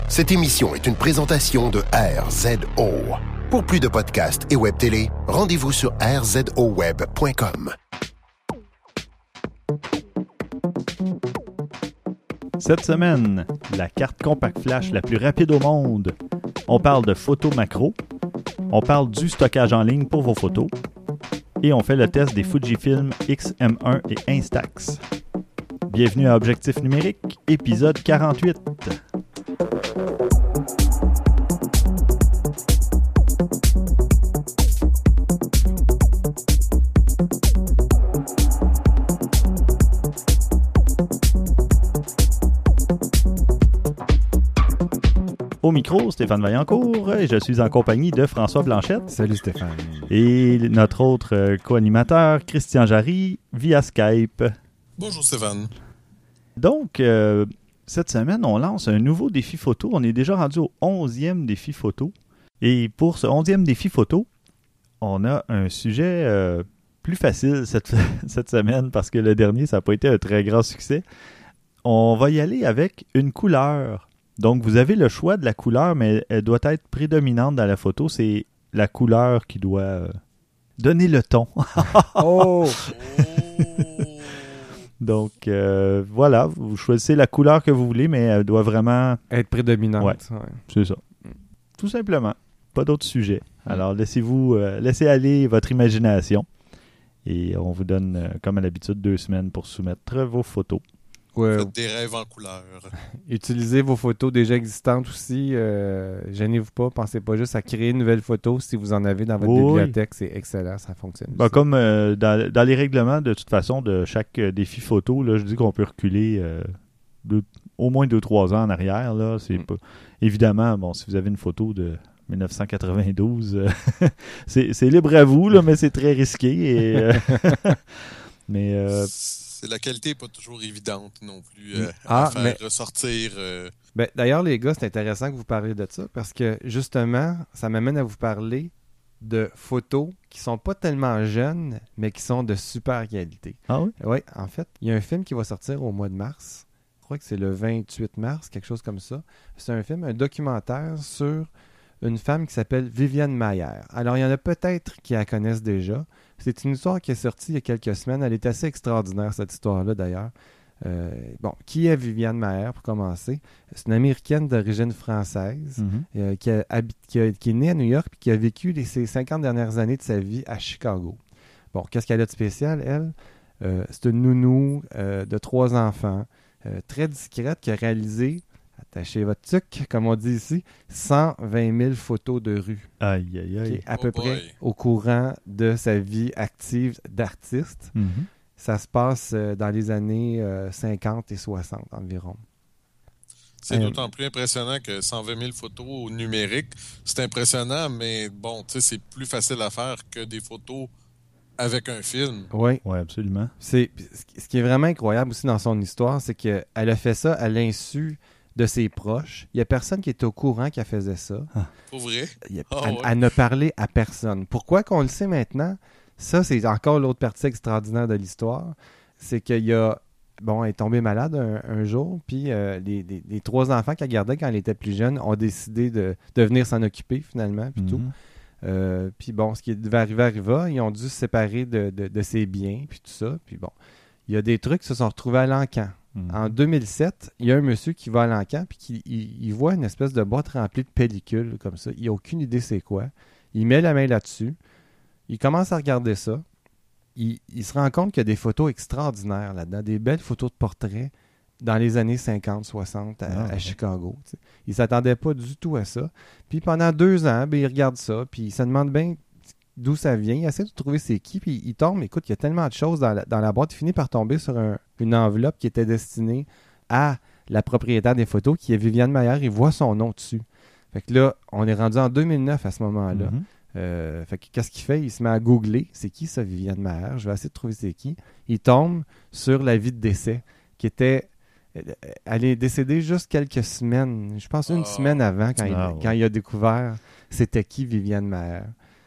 Cette émission est une présentation de RZO. Pour plus de podcasts et web télé, rendez-vous sur rzoweb.com. Cette semaine, la carte Compact Flash la plus rapide au monde. On parle de photos macro. On parle du stockage en ligne pour vos photos. Et on fait le test des Fujifilm X-M1 et Instax. Bienvenue à Objectif numérique, épisode 48. Au micro, Stéphane Vaillancourt, et je suis en compagnie de François Blanchette. Salut Stéphane. Et notre autre co-animateur, Christian Jarry, via Skype. Bonjour Stéphane. Donc, cette semaine, on lance un nouveau défi photo. On est déjà rendu au 11e défi photo. Et pour ce 11e défi photo, on a un sujet plus facile cette semaine parce que le dernier, ça n'a pas été un très grand succès. On va y aller avec une couleur. Donc, vous avez le choix de la couleur, mais elle doit être prédominante dans la photo. C'est la couleur qui doit donner le ton. Oh! Donc, voilà, vous choisissez la couleur que vous voulez, mais elle doit vraiment Être prédominante. Ouais. C'est ça. Tout simplement. Pas d'autre sujet. Alors, laissez aller votre imagination. Et on vous donne, comme à l'habitude, 2 semaines pour soumettre vos photos. Ouais. Faites des rêves en couleur. Utilisez vos photos déjà existantes aussi. Gênez-vous pas. Pensez pas juste à créer une nouvelle photo. Si vous en avez dans votre bibliothèque, c'est excellent. Ça fonctionne. Ben, comme dans les règlements, de toute façon, de chaque défi photo, là, je dis qu'on peut reculer au moins 2-3 ans en arrière. Là, c'est pas... Évidemment, bon, si vous avez une photo de 1992, c'est libre à vous, là, mais c'est très risqué. Et, La qualité n'est pas toujours évidente non plus à faire ressortir. Ben, d'ailleurs, les gars, c'est intéressant que vous parliez de ça parce que justement, ça m'amène à vous parler de photos qui sont pas tellement jeunes, mais qui sont de super qualité. Ah oui? Oui, en fait, il y a un film qui va sortir au mois de mars. Je crois que c'est le 28 mars, quelque chose comme ça. C'est un documentaire sur une femme qui s'appelle Viviane Maier. Alors, il y en a peut-être qui la connaissent déjà. C'est une histoire qui est sortie il y a quelques semaines. Elle est assez extraordinaire, cette histoire-là, d'ailleurs. Qui est Viviane Maier, pour commencer? C'est une Américaine d'origine française qui est née à New York et qui a vécu ses 50 dernières années de sa vie à Chicago. Bon, qu'est-ce qu'elle a de spécial, elle? C'est une nounou de 3 enfants, très discrète, qui a réalisé, attachez votre tuque, comme on dit ici, 120 000 photos de rue. Aïe, aïe, aïe. Qui est à peu près au courant de sa vie active d'artiste. Ça se passe dans les années 50 et 60 environ. C'est d'autant plus impressionnant que 120 000 photos numériques. C'est impressionnant, mais bon, tu sais, c'est plus facile à faire que des photos avec un film. Oui, absolument. Ce qui est vraiment incroyable aussi dans son histoire, c'est qu'elle a fait ça à l'insu de ses proches. Il n'y a personne qui était au courant qu'elle faisait ça. Pour vrai? Elle n'a parlé à personne. Pourquoi qu'on le sait maintenant? Ça, c'est encore l'autre partie extraordinaire de l'histoire. C'est qu'il elle est tombée malade un jour, puis les 3 enfants qu'elle gardait quand elle était plus jeune ont décidé de venir s'en occuper finalement, puis tout. Puis bon, ce qui devait arriver arriva. Ils ont dû se séparer de ses biens, puis tout ça. Puis bon, il y a des trucs qui se sont retrouvés à l'encan. En 2007, il y a un monsieur qui va à l'encan puis il voit une espèce de boîte remplie de pellicules comme ça. Il n'a aucune idée c'est quoi. Il met la main là-dessus. Il commence à regarder ça. Il se rend compte qu'il y a des photos extraordinaires là-dedans, des belles photos de portraits dans les années 50-60 à Chicago. T'sais. Il ne s'attendait pas du tout à ça. Puis pendant 2 ans, il regarde ça, puis il se demande bien d'où ça vient. Il essaie de trouver c'est qui, puis il tombe. Écoute, il y a tellement de choses dans la boîte. Il finit par tomber sur une enveloppe qui était destinée à la propriétaire des photos, qui est Viviane Maier. Il voit son nom dessus. Fait que là, on est rendu en 2009 à ce moment-là. Fait que qu'est-ce qu'il fait? Il se met à googler. C'est qui ça, Viviane Maier? Je vais essayer de trouver c'est qui. Il tombe sur l'avis de décès, qui était... Elle est décédée juste quelques semaines. Je pense une semaine avant, quand il a découvert c'était qui Viviane Maier.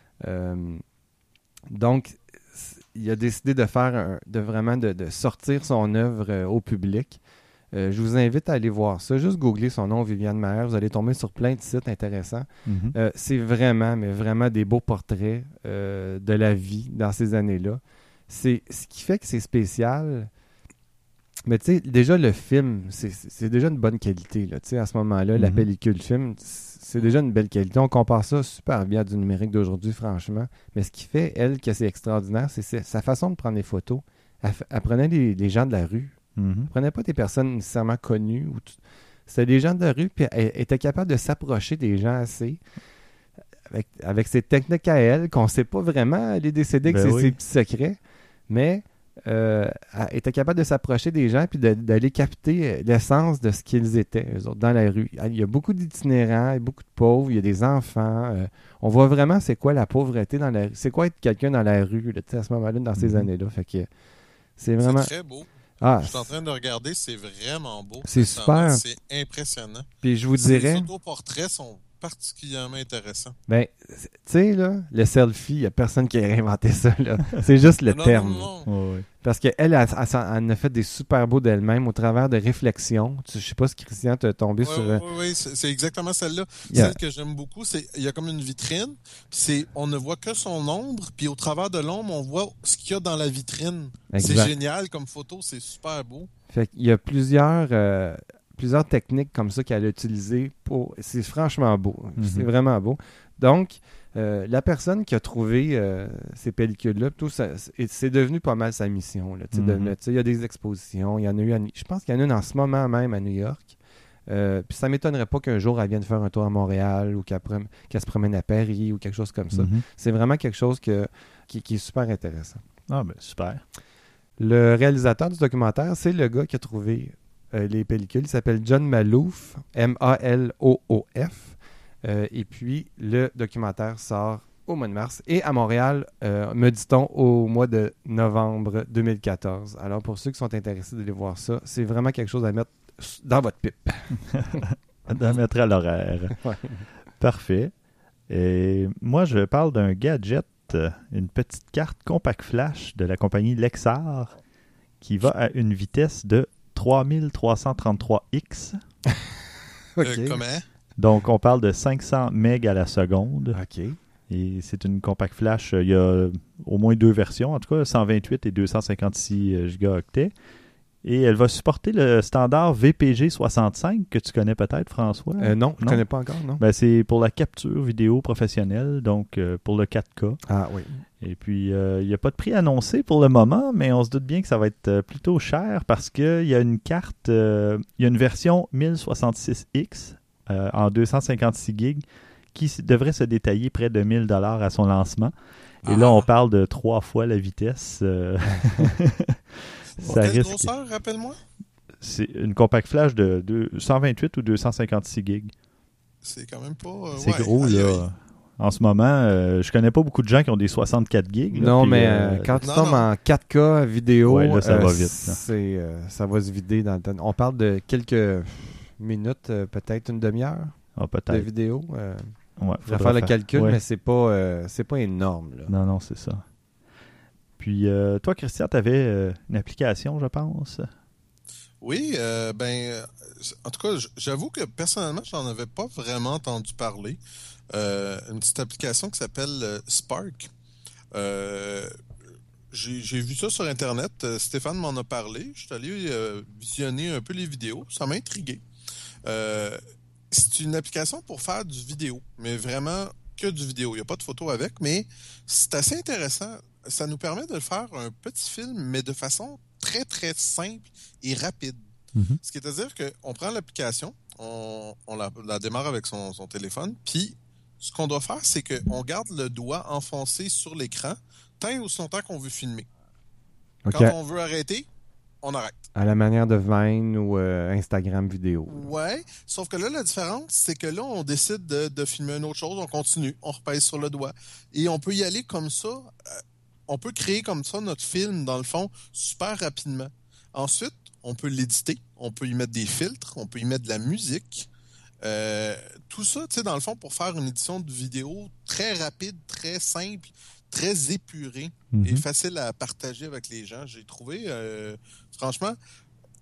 Donc, il a décidé de faire de sortir son œuvre au public. Je vous invite à aller voir ça. Juste googler son nom, Viviane Maher. Vous allez tomber sur plein de sites intéressants. C'est vraiment, mais vraiment des beaux portraits de la vie dans ces années-là. C'est ce qui fait que c'est spécial. Mais tu sais, déjà le film, c'est déjà une bonne qualité. Là. À ce moment-là, la pellicule film, c'est déjà une belle qualité. On compare ça super bien à du numérique d'aujourd'hui, franchement. Mais ce qui fait, elle, que c'est extraordinaire, c'est sa façon de prendre les photos. Elle prenait les gens de la rue. Elle prenait pas des personnes nécessairement connues. C'était des gens de la rue, puis elle était capable de s'approcher des gens assez. Avec ses techniques à elle, qu'on ne sait pas vraiment, elle est décédée que c'est ses petits secrets. Mais elle était capable de s'approcher des gens puis d'aller capter l'essence de ce qu'ils étaient, eux autres, dans la rue. Il y a beaucoup d'itinérants, beaucoup de pauvres, il y a des enfants. On voit vraiment c'est quoi la pauvreté dans la rue. C'est quoi être quelqu'un dans la rue là, à ce moment-là, dans ces années-là. Fait que c'est vraiment... C'est très beau. Je suis en train de regarder, c'est vraiment beau. C'est super. C'est impressionnant. Puis je vous dirais... Les autoportraits sont particulièrement intéressants. Ben, tu sais, là, le selfie, il n'y a personne qui a réinventé ça, là. C'est juste le terme. Non. Ouais. Parce qu'elle, elle a fait des super beaux d'elle-même au travers de réflexions. Je sais pas si Christian t'a tombé sur... Oui, c'est exactement celle-là. Celle que j'aime beaucoup, c'est il y a comme une vitrine, puis on ne voit que son ombre, puis au travers de l'ombre, on voit ce qu'il y a dans la vitrine. Exact. C'est génial comme photo, c'est super beau. Fait qu'il y a plusieurs techniques comme ça qu'elle a utilisées pour... C'est franchement beau. C'est vraiment beau. Donc, la personne qui a trouvé ces pellicules-là, c'est devenu pas mal sa mission. Là, il y a des expositions. Il y en a eu je pense qu'il y en a une en ce moment même à New York. Puis ça ne m'étonnerait pas qu'un jour, elle vienne faire un tour à Montréal ou qu'elle se promène à Paris ou quelque chose comme ça. C'est vraiment quelque chose qui est super intéressant. Ah, ben super. Le réalisateur du documentaire, c'est le gars qui a trouvé les pellicules. Il s'appelle John Maloof, M-A-L-O-O-F. Et puis, le documentaire sort au mois de mars et à Montréal, me dit-on, au mois de novembre 2014. Alors, pour ceux qui sont intéressés d'aller voir ça, c'est vraiment quelque chose à mettre dans votre pipe. À mettre à l'horaire. Ouais. Parfait. Et moi, je parle d'un gadget, une petite carte compact flash de la compagnie Lexar qui va à une vitesse de 3333X. OK. Comment? Donc, on parle de 500 MB à la seconde. OK. Et c'est une compact flash. Il y a au moins deux versions, en tout cas, 128 et 256 gigaoctets. Et elle va supporter le standard VPG65 que tu connais peut-être, François. Non, je ne connais pas encore, non. Ben, c'est pour la capture vidéo professionnelle, donc pour le 4K. Ah oui. Et puis, il n'y a pas de prix annoncé pour le moment, mais on se doute bien que ça va être plutôt cher parce qu'il y a une carte, il y a une version 1066X en 256 gigs qui devrait se détailler près de 1000$ à son lancement. Et là, on parle de 3 fois la vitesse. Ça quelle grosseur, rappelle-moi? C'est une compact flash de 128 ou 256 gigs. C'est quand même pas... c'est gros, là. En ce moment, je connais pas beaucoup de gens qui ont des 64 gigs. Là, non, puis, mais quand tu tombes en 4K vidéo, ouais, là, ça va vite. Ça va se vider dans le temps. On parle de quelques minutes, peut-être une demi-heure de vidéo. Ouais, faudrait faire le calcul, mais c'est pas énorme. Là. Non, c'est ça. Puis, toi, Christian, tu avais une application, je pense. Oui, en tout cas, j'avoue que personnellement, je n'en avais pas vraiment entendu parler. Une petite application qui s'appelle Spark. J'ai vu ça sur Internet. Stéphane m'en a parlé. Je suis allé visionner un peu les vidéos. Ça m'a intrigué. C'est une application pour faire du vidéo, mais vraiment que du vidéo. Il n'y a pas de photo avec, mais c'est assez intéressant. Ça nous permet de faire un petit film, mais de façon très, très simple et rapide. Ce qui est à dire qu'on prend l'application, on la démarre avec son téléphone, puis ce qu'on doit faire, c'est qu'on garde le doigt enfoncé sur l'écran tant et aussi longtemps qu'on veut filmer. Okay. Quand on veut arrêter, on arrête. À la manière de Vine ou Instagram vidéo. Ouais, sauf que là, la différence, c'est que là, on décide de filmer une autre chose, on continue, on repèse sur le doigt. Et on peut y aller comme ça, on peut créer comme ça notre film, dans le fond, super rapidement. Ensuite, on peut l'éditer, on peut y mettre des filtres, on peut y mettre de la musique. Tout ça, tu sais, dans le fond, pour faire une édition de vidéo très rapide, très simple, très épurée et facile à partager avec les gens. J'ai trouvé, franchement,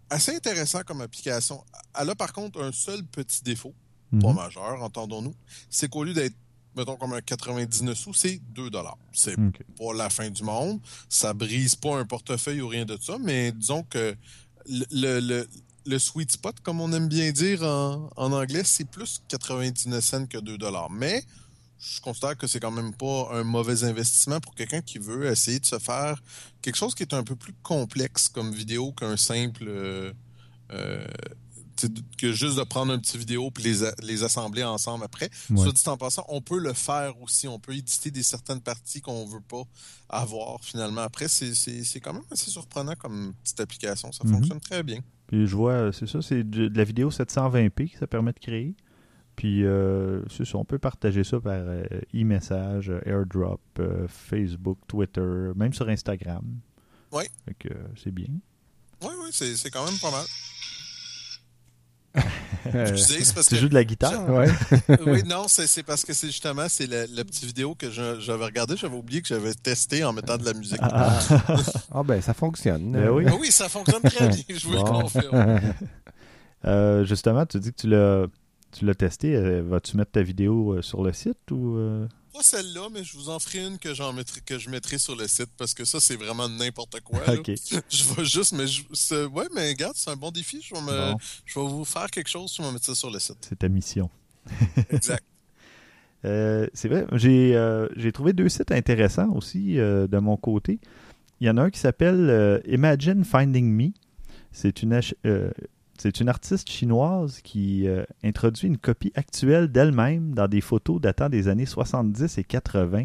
assez intéressant comme application. Elle a par contre un seul petit défaut, Mhm. pas majeur, entendons-nous, c'est qu'au lieu d'être, mettons, comme un 99 sous, c'est 2 $. C'est OK. pas la fin du monde. Ça brise pas un portefeuille ou rien de ça, mais disons que le sweet spot, comme on aime bien dire en anglais, c'est plus 99 cents que 2 $. Mais je considère que c'est quand même pas un mauvais investissement pour quelqu'un qui veut essayer de se faire quelque chose qui est un peu plus complexe comme vidéo qu'un simple euh, que juste de prendre un petit vidéo puis les assembler ensemble après. Ouais. Soit dit en passant, on peut le faire aussi. On peut éditer certaines parties qu'on veut pas avoir finalement. Après, c'est quand même assez surprenant comme petite application. Ça fonctionne très bien. Puis je vois, c'est ça, c'est de la vidéo 720p que ça permet de créer. Puis c'est ça, on peut partager ça par e-message, AirDrop, Facebook, Twitter, même sur Instagram. Oui. Fait que c'est bien. Oui, c'est quand même pas mal. Excusez, c'est parce Tu que... joues de la guitare? Ouais. Oui, non, c'est parce que c'est justement la petite vidéo que j'avais regardée. J'avais oublié que j'avais testé en mettant de la musique. Ah ben, ça fonctionne. Ben oui. Ah oui, ça fonctionne très bien, je vous le Bon. confirme. Justement, tu dis que tu l'as testé. Vas-tu mettre ta vidéo sur le site ou... Pas celle-là, mais je vous en ferai une que je mettrai sur le site parce que ça, c'est vraiment n'importe quoi. Là. OK. Je vais juste, mais ouais, mais regarde, c'est un bon défi. Bon, Je vais vous faire quelque chose, je vais mettre ça sur le site. c'est ta mission. Exact. C'est vrai, j'ai trouvé 2 sites intéressants aussi de mon côté. Il y en a un qui s'appelle Imagine Finding Me. C'est une artiste chinoise qui introduit une copie actuelle d'elle-même dans des photos datant des années 70 et 80.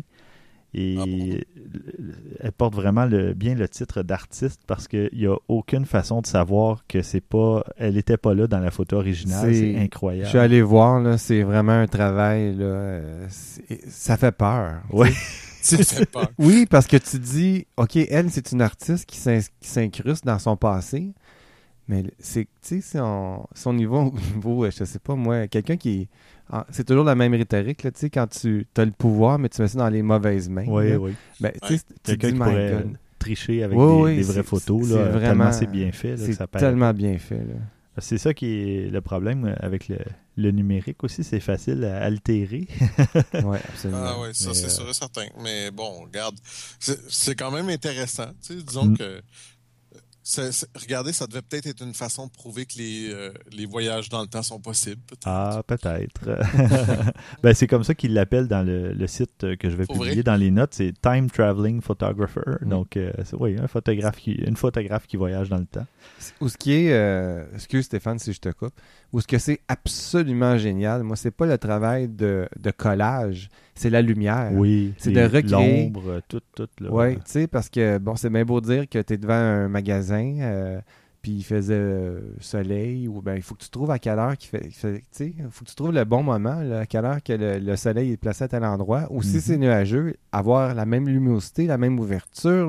Et elle porte vraiment bien le titre d'artiste parce qu'il n'y a aucune façon de savoir que elle n'était pas là dans la photo originale. C'est incroyable. Je suis allé voir, là, c'est vraiment un travail, là, ça fait peur. Ouais. Ça fait peur. Oui, parce que tu dis, OK, elle, c'est une artiste qui s'incruste dans son passé, mais c'est, tu sais, son niveau, je sais pas, moi, quelqu'un qui... C'est toujours la même rhétorique, là, tu sais, quand tu as le pouvoir, mais tu mets ça dans les mauvaises mains. Oui, là. oui. Ben, tu sais, tu Quelqu'un dis, qui my pourrait God. tricher avec Oui, des vraies c'est- photos. c'est Là, vraiment- tellement c'est bien fait. Là, que C'est ça paraît tellement bien fait, là. C'est ça qui est le problème avec le numérique aussi. C'est facile à altérer. Oui, absolument. Ah oui, ça Mais, c'est sûr et certain. Mais bon, regarde, c'est quand même intéressant. Tu sais, disons que regardez, ça devait peut-être être une façon de prouver que les voyages dans le temps sont possibles. Peut-être. Ah, peut-être. Ben, c'est comme ça qu'ils l'appellent dans le site que je vais Pour publier vrai? dans les notes. C'est Time Traveling Photographer. Mm. Donc, oui, une photographe qui voyage dans le temps. Ou ce qui est, excuse Stéphane si je te coupe, ou ce que c'est absolument génial, moi, c'est pas le travail de collage, c'est la lumière. Oui, C'est de recréer. l'ombre, tout. Là. Oui, tu sais, parce que, bon, c'est bien beau dire que tu es devant un magasin, puis il faisait soleil, ou ben il faut que tu trouves à quelle heure tu sais, il faut que tu trouves le bon moment, là, à quelle heure que le soleil est placé à tel endroit, ou si c'est nuageux, avoir la même luminosité, la même ouverture,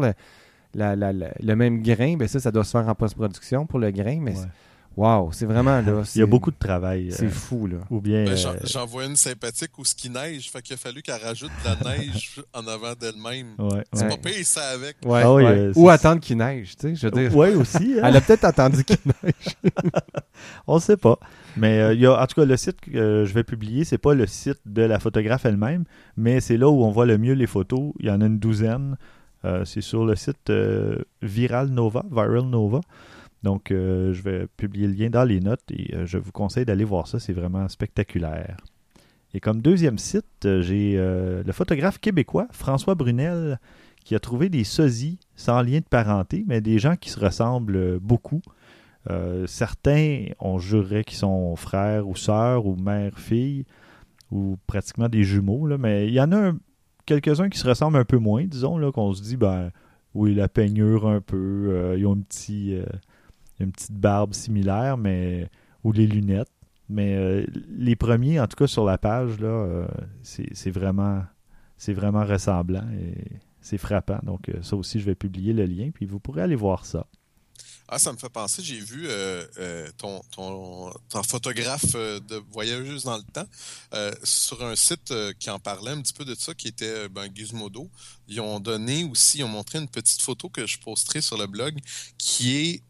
le même grain, ben ça doit se faire en post-production pour le grain, mais Ouais. wow, c'est vraiment là. Il y a beaucoup de travail. C'est fou, là. Ou bien... Ben, j'en vois une sympathique où ce qui neige, fait qu'il a fallu qu'elle rajoute de la neige en avant d'elle-même. ouais, C'est Ouais. pas pire ça avec. Ouais, Ah oui, ouais. c'est- Ou attendre qu'il neige, tu sais, je veux dire. Oui, aussi. Hein? Elle a peut-être attendu qu'il neige. On ne sait pas. Mais il y a, en tout cas, le site que je vais publier, c'est pas le site de la photographe elle-même, mais c'est là où on voit le mieux les photos. Il y en a une douzaine. C'est sur le site Viral Nova. Donc, je vais publier le lien dans les notes et je vous conseille d'aller voir ça. C'est vraiment spectaculaire. Et comme deuxième site, j'ai le photographe québécois François Brunel qui a trouvé des sosies sans lien de parenté, mais des gens qui se ressemblent beaucoup. Certains, on jurerait qu'ils sont frères ou sœurs ou mère-fille ou pratiquement des jumeaux, là, mais il y en a quelques-uns qui se ressemblent un peu moins, disons, là, qu'on se dit, ben oui, la peignure un peu, ils ont une petite barbe similaire, mais ou les lunettes. Mais les premiers, en tout cas sur la page, là, c'est vraiment ressemblant et c'est frappant. Donc ça aussi, je vais publier le lien, puis vous pourrez aller voir ça. Ah, ça me fait penser, j'ai vu ton photographe de voyageuse dans le temps sur un site qui en parlait un petit peu de ça, qui était Gizmodo. Ils ont montré une petite photo que je posterai sur le blog qui est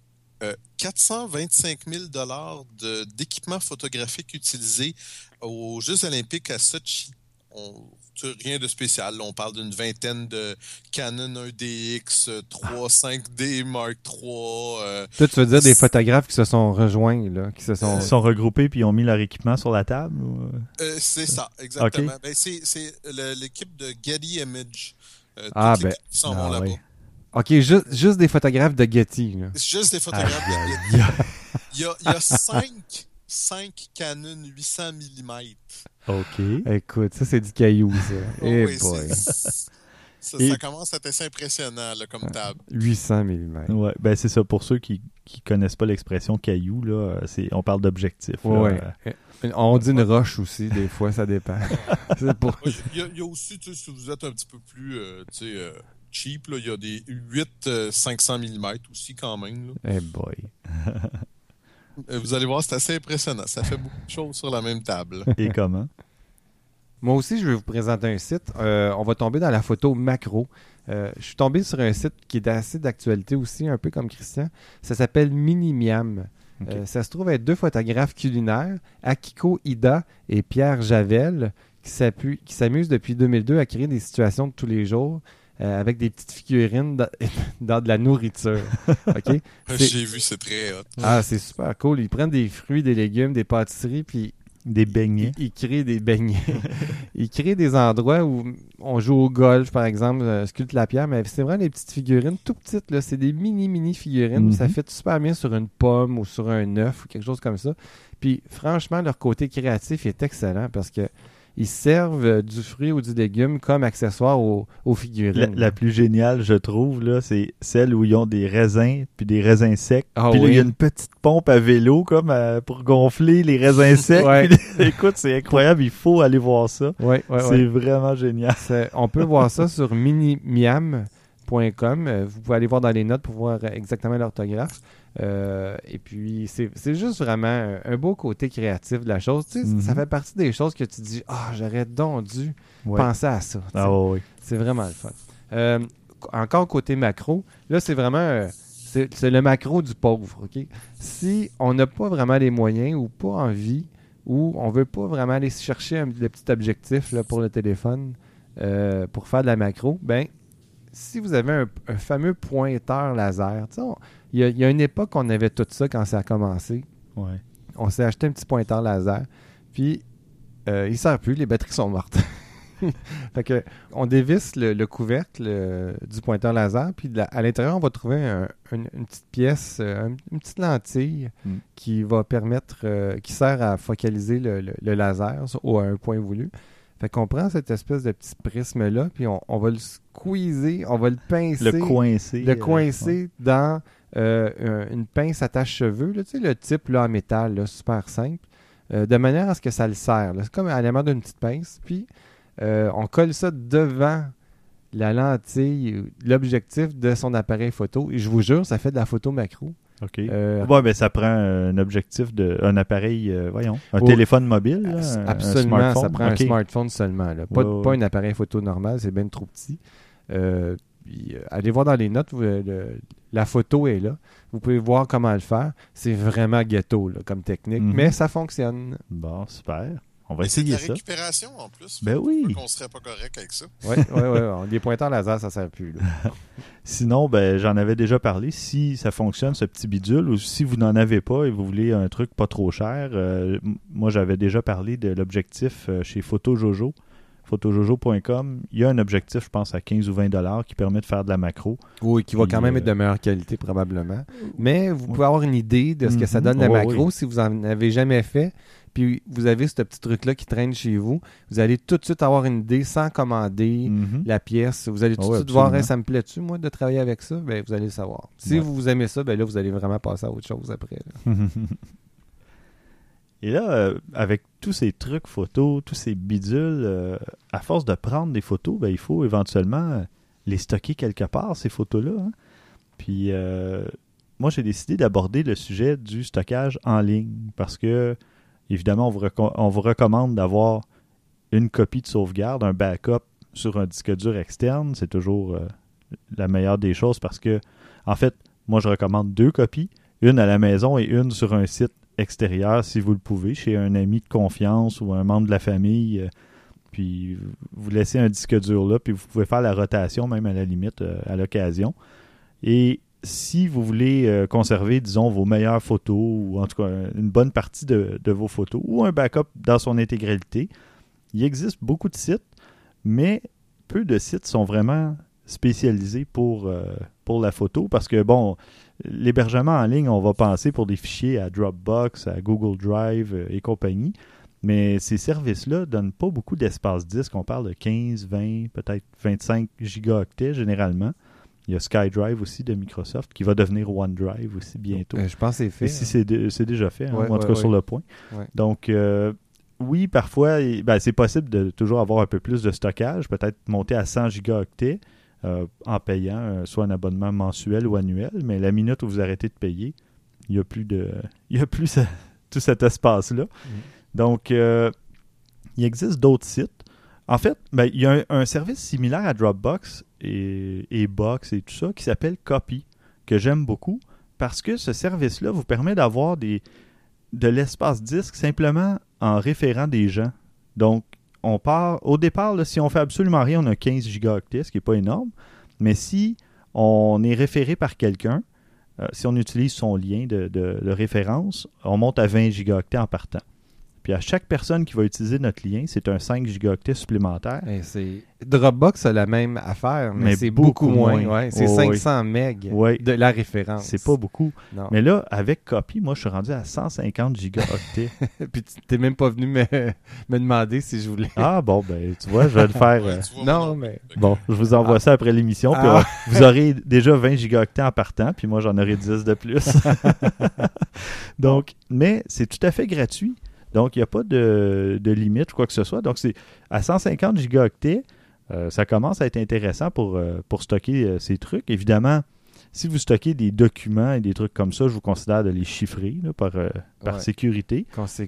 425 000 d'équipements photographiques utilisés aux Jeux olympiques à Sochi. Rien de spécial. Là, on parle d'une vingtaine de Canon 1DX, 3 5D Mark III. Toi, tu veux dire des photographes qui se sont rejoints, là, qui se sont... Ils sont regroupés puis ils ont mis leur équipement sur la table? Ou... c'est ça, exactement. Okay. Ben, c'est l'équipe de Getty Image. Toutes l'équipe qui s'en vont là-bas. Oui. OK, juste des photographes de Getty. Là. C'est juste des photographes de Getty. Il y a 5 Canon 800 mm. OK. Écoute, ça, c'est du caillou, ça. Oh, Eh oui, boy. ça commence à être assez impressionnant là, comme table. 800 mm. Ouais, ben c'est ça. Pour ceux qui connaissent pas l'expression caillou, là, on parle d'objectif. Ouais. On dit une roche aussi, des fois, ça dépend. C'est pour... Il y a aussi, si vous êtes un petit peu plus cheap, là, il y a des 8 500 mm aussi quand même. Là. Eh boy. Vous allez voir, c'est assez impressionnant. Ça fait beaucoup de choses sur la même table. Et comment? Moi aussi, je vais vous présenter un site. On va tomber dans la photo macro. Je suis tombé sur un site qui est assez d'actualité aussi, un peu comme Christian. Ça s'appelle Minimiam. Okay. Ça se trouve être 2 photographes culinaires, Akiko Ida et Pierre Javel, qui s'amusent depuis 2002 à créer des situations de tous les jours avec des petites figurines dans de la nourriture. Okay? J'ai vu, c'est très hot. Ah, c'est super cool. Ils prennent des fruits, des légumes, des pâtisseries, puis des beignets. Ils créent des beignets. Ils créent des endroits où on joue au golf, par exemple, sculpte la pierre, mais c'est vraiment des petites figurines tout petites. Là. C'est des mini figurines. Ça fit super bien sur une pomme ou sur un œuf ou quelque chose comme ça. Puis franchement, leur côté créatif est excellent parce que ils servent du fruit ou du légume comme accessoire aux figurines. La plus géniale, je trouve, là, c'est celle où ils ont des raisins, puis des raisins secs. Ah, puis là, oui. il y a une petite pompe à vélo comme pour gonfler les raisins secs. Ouais. Puis, écoute, c'est incroyable, il faut aller voir ça. C'est vraiment génial. On peut voir ça sur minimiam.com. Vous pouvez aller voir dans les notes pour voir exactement l'orthographe. Et puis, c'est juste vraiment un beau côté créatif de la chose. Tu sais, ça fait partie des choses que tu dis « Ah, j'aurais donc dû penser à ça. » oui. C'est vraiment le fun. Encore côté macro, là, c'est vraiment... c'est le macro du pauvre, OK? Si on n'a pas vraiment les moyens ou pas envie ou on veut pas vraiment aller chercher le petit objectif là, pour le téléphone pour faire de la macro, ben si vous avez un fameux pointeur laser, tu sais, il y a une époque on avait tout ça quand ça a commencé. Ouais. On s'est acheté un petit pointeur laser, puis il ne sert plus, les batteries sont mortes. Fait que on dévisse le couvercle du pointeur laser, puis à l'intérieur, on va trouver une petite pièce, une petite lentille qui va permettre, qui sert à focaliser le laser à un point voulu. Fait qu'on prend cette espèce de petit prisme-là, puis on va le squeezer, on va le pincer. Le coincer dans une pince attache-cheveux, là, tu sais, le type là, en métal, là, super simple, de manière à ce que ça le serre. Là. C'est comme à la manière d'une petite pince, puis on colle ça devant la lentille, l'objectif de son appareil photo. Et je vous jure, ça fait de la photo macro. OK. Ben, ça prend un objectif un appareil, un téléphone mobile. Là, absolument, un ça prend un smartphone seulement. Là. Pas un appareil photo normal, c'est bien trop petit. Puis, allez voir dans les notes, la photo est là. Vous pouvez voir comment le faire. C'est vraiment ghetto là, comme technique, mais ça fonctionne. Bon, super. On va essayer ça. C'est de la récupération en plus. Ben oui. Qu'on serait pas correct avec ça. Oui. Des pointeurs laser, ça sert plus. Là. Sinon, j'en avais déjà parlé. Si ça fonctionne, ce petit bidule, ou si vous n'en avez pas et vous voulez un truc pas trop cher, moi, j'avais déjà parlé de l'objectif chez PhotoJojo. Photojojo.com. Il y a un objectif, je pense, à 15 ou 20 $ qui permet de faire de la macro. Oui, qui va quand même être de meilleure qualité, probablement. Mais vous pouvez avoir une idée de ce que ça donne la macro si vous n'en avez jamais fait. Puis vous avez ce petit truc-là qui traîne chez vous. Vous allez tout de suite avoir une idée sans commander la pièce. Vous allez tout de suite voir, ça me plaît-tu, moi, de travailler avec ça? Ben, vous allez le savoir. Si vous aimez ça, ben là, vous allez vraiment passer à autre chose après. Et là, avec tous ces trucs photos, tous ces bidules, à force de prendre des photos, il faut éventuellement les stocker quelque part, ces photos-là. Hein? Puis, moi, j'ai décidé d'aborder le sujet du stockage en ligne parce que, évidemment, on vous recommande d'avoir une copie de sauvegarde, un backup sur un disque dur externe. C'est toujours la meilleure des choses parce que, en fait, moi, je recommande 2 copies. une à la maison et une sur un site extérieur si vous le pouvez, chez un ami de confiance ou un membre de la famille. Puis vous laissez un disque dur là, puis vous pouvez faire la rotation même à la limite à l'occasion. Et si vous voulez conserver, disons, vos meilleures photos, ou en tout cas une bonne partie de vos photos, ou un backup dans son intégralité, il existe beaucoup de sites, mais peu de sites sont vraiment spécialisés pour la photo, parce que, bon, l'hébergement en ligne, on va penser pour des fichiers à Dropbox, à Google Drive et compagnie, mais ces services-là ne donnent pas beaucoup d'espace disque. On parle de 15, 20, peut-être 25 gigaoctets généralement. Il y a SkyDrive aussi de Microsoft qui va devenir OneDrive aussi bientôt. Je pense que c'est fait. Ici, c'est déjà fait, Ouais, en tout cas sur le point. Ouais. Donc, oui, parfois, c'est possible de toujours avoir un peu plus de stockage, peut-être monter à 100 gigaoctets en payant soit un abonnement mensuel ou annuel, mais la minute où vous arrêtez de payer, il n'y a plus tout cet espace-là. Donc, il existe d'autres sites. En fait, il y a un service similaire à Dropbox et Box et tout ça qui s'appelle Copy, que j'aime beaucoup parce que ce service-là vous permet d'avoir de l'espace disque simplement en référant des gens. Donc, on part, au départ, là, si on fait absolument rien, on a 15 gigaoctets, ce qui n'est pas énorme, mais si on est référé par quelqu'un, si on utilise son lien de référence, on monte à 20 gigaoctets en partant. Puis à chaque personne qui va utiliser notre lien, c'est un 5 gigaoctets supplémentaire. Dropbox a la même affaire, mais c'est beaucoup moins. Ouais. C'est 500 MB de la référence. C'est pas beaucoup. Non. Mais là, avec Copy, moi, je suis rendu à 150 gigaoctets. Puis tu n'es même pas venu me demander si je voulais. Ah bon, ben tu vois, je vais le faire. Non, mais... Bon, je vous envoie ça après l'émission. Puis vous aurez déjà 20 gigaoctets en partant, puis moi, j'en aurai 10 de plus. Donc, mais c'est tout à fait gratuit. Donc, il n'y a pas de limite ou quoi que ce soit. Donc, c'est à 150 gigaoctets, ça commence à être intéressant pour stocker ces trucs. Évidemment, si vous stockez des documents et des trucs comme ça, je vous considère de les chiffrer là, par sécurité.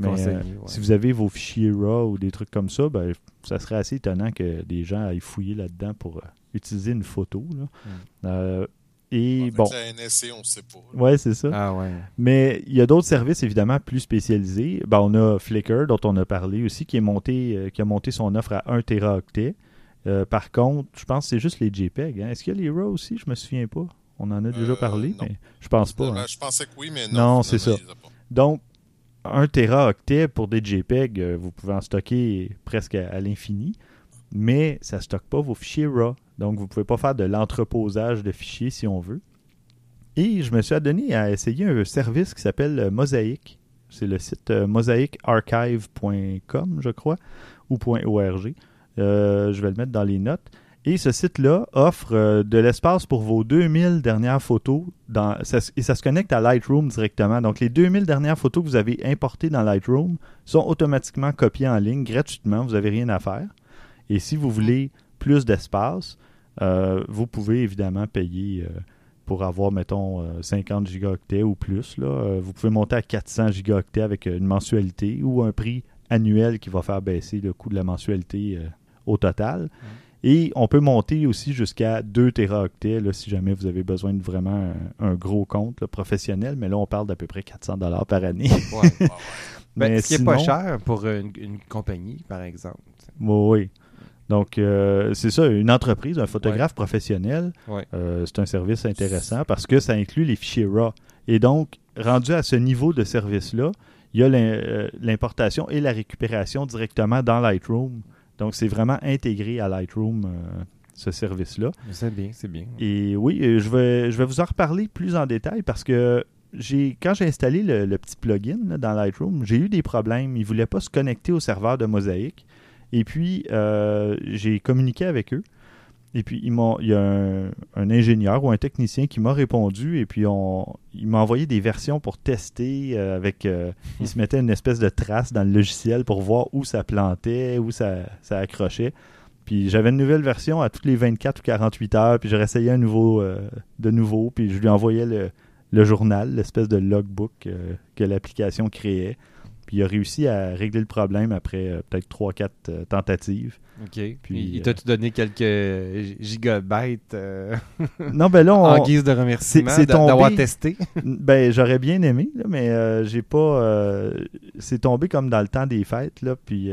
Si vous avez vos fichiers RAW ou des trucs comme ça, ça serait assez étonnant que des gens aillent fouiller là-dedans pour utiliser une photo. Là. Et bon. La NSC, on ne sait pas. Oui, c'est ça. Ah ouais. Mais il y a d'autres services, évidemment, plus spécialisés. On a Flickr, dont on a parlé aussi, qui a monté son offre à 1 téraoctet. Par contre, je pense que c'est juste les JPEG. Hein. Est-ce qu'il y a les RAW aussi? Je me souviens pas. On en a déjà parlé, non. Mais je pense pas. Hein. Je pensais que oui, mais non. Non, c'est ça. Donc, 1 téraoctet pour des JPEG, vous pouvez en stocker presque à l'infini, mais ça ne stocke pas vos fichiers RAW. Donc, vous ne pouvez pas faire de l'entreposage de fichiers si on veut. Et je me suis adonné à essayer un service qui s'appelle Mosaic. C'est le site mosaicarchive.com, je crois, ou .org. Je vais le mettre dans les notes. Et ce site-là offre de l'espace pour vos 2000 dernières photos. Et ça se connecte à Lightroom directement. Donc, les 2000 dernières photos que vous avez importées dans Lightroom sont automatiquement copiées en ligne gratuitement. Vous n'avez rien à faire. Et si vous voulez plus d'espace, vous pouvez évidemment payer pour avoir, mettons, 50 gigaoctets ou plus. Là. Vous pouvez monter à 400 gigaoctets avec une mensualité ou un prix annuel qui va faire baisser le coût de la mensualité au total. Et on peut monter aussi jusqu'à 2 téraoctets là, si jamais vous avez besoin de vraiment un gros compte là, professionnel. Mais là, on parle d'à peu près 400 $ par année. Mais ce qui n'est pas cher pour une compagnie, par exemple. Oui. Donc, c'est ça, une entreprise, un photographe professionnel, c'est un service intéressant parce que ça inclut les fichiers RAW. Et donc, rendu à ce niveau de service-là, il y a l'importation et la récupération directement dans Lightroom. Donc, c'est vraiment intégré à Lightroom, ce service-là. C'est bien, c'est bien. Et oui, je vais vous en reparler plus en détail parce que quand j'ai installé le petit plugin là, dans Lightroom, j'ai eu des problèmes. Ils ne voulaient pas se connecter au serveur de Mosaic. Et puis, j'ai communiqué avec eux. Et puis, il y a un ingénieur ou un technicien qui m'a répondu. Et puis, il m'a envoyé des versions pour tester. Il se mettait une espèce de trace dans le logiciel pour voir où ça plantait, où ça accrochait. Puis, j'avais une nouvelle version à toutes les 24 ou 48 heures. Puis, j'ai réessayé de nouveau. Puis, je lui envoyais le journal, l'espèce de logbook que l'application créait. Puis il a réussi à régler le problème après peut-être 3-4 tentatives. OK. Puis, il t'a-tu donné quelques gigabytes Non, ben là, en guise de remerciement c'est tombé, d'avoir testé? Ben, j'aurais bien aimé, là, mais j'ai pas... c'est tombé comme dans le temps des fêtes, là, puis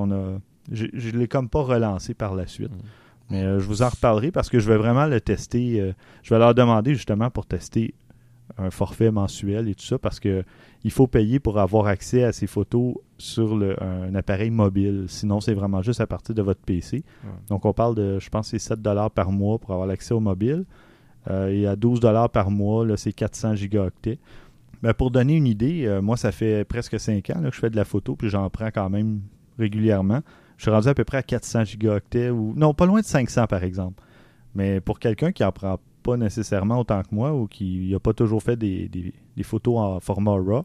je l'ai comme pas relancé par la suite. Mais je vous en reparlerai parce que je vais vraiment le tester. Je vais leur demander justement pour tester un forfait mensuel et tout ça parce que il faut payer pour avoir accès à ces photos sur un appareil mobile. Sinon, c'est vraiment juste à partir de votre PC. Ouais. Donc, on parle de, je pense, c'est 7$ par mois pour avoir l'accès au mobile. Et à 12$ par mois, là, c'est 400 gigaoctets. Ben, pour donner une idée, moi, ça fait presque 5 ans là, que je fais de la photo puis j'en prends quand même régulièrement. Je suis rendu à peu près à 400 gigaoctets. Non, pas loin de 500 par exemple. Mais pour quelqu'un qui n'en prend pas nécessairement autant que moi ou qui n'a pas toujours fait des photos en format RAW,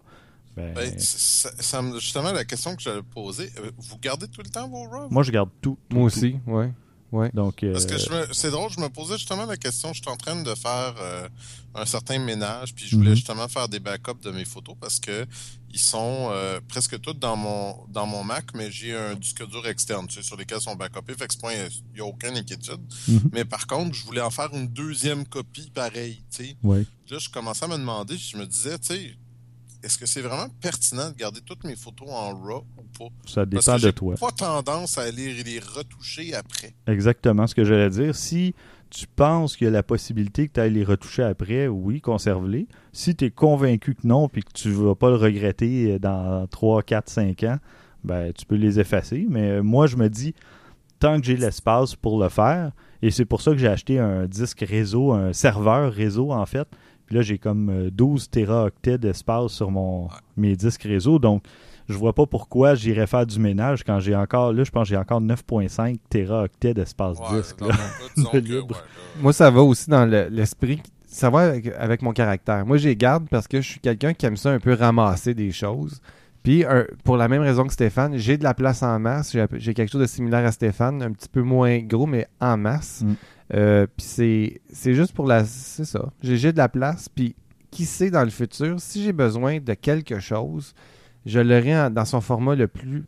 justement, la question que j'allais poser, vous gardez tout le temps vos RAW? Moi, je garde tout. Moi aussi, oui. Ouais. Donc, parce que c'est drôle, je me posais justement la question, je suis en train de faire un certain ménage, puis je voulais justement faire des backups de mes photos parce que ils sont presque toutes dans mon Mac, mais j'ai un disque dur externe, tu sais, sur lesquels sont backupés, fait que il n'y a aucune inquiétude. Mais par contre, je voulais en faire une deuxième copie pareille, tu sais. Ouais. Là, je commençais à me demander, je me disais, tu sais, est-ce que c'est vraiment pertinent de garder toutes mes photos en RAW ou pas? Ça dépend parce que de toi. J'ai pas tendance à aller les retoucher après. Exactement ce que j'allais dire. Si tu penses qu'il y a la possibilité que tu ailles les retoucher après, oui, conserve-les. Si tu es convaincu que non et que tu ne vas pas le regretter dans 3, 4, 5 ans, ben tu peux les effacer. Mais moi, je me dis, tant que j'ai l'espace pour le faire, et c'est pour ça que j'ai acheté un disque réseau, un serveur réseau en fait. Puis là, j'ai comme 12 téraoctets d'espace sur mes disques réseau. Donc, je vois pas pourquoi j'irais faire du ménage quand j'ai encore, là, je pense que j'ai encore 9.5 téraoctets d'espace disque. Là, de libre. Moi, ça va aussi dans l'esprit. Ça va avec mon caractère. Moi, je les garde parce que je suis quelqu'un qui aime ça un peu ramasser des choses. Puis, pour la même raison que Stéphane, j'ai de la place en masse. J'ai quelque chose de similaire à Stéphane, un petit peu moins gros, mais en masse. Puis c'est juste pour c'est ça. J'ai de la place, puis qui sait dans le futur, si j'ai besoin de quelque chose, je l'aurai dans son format le plus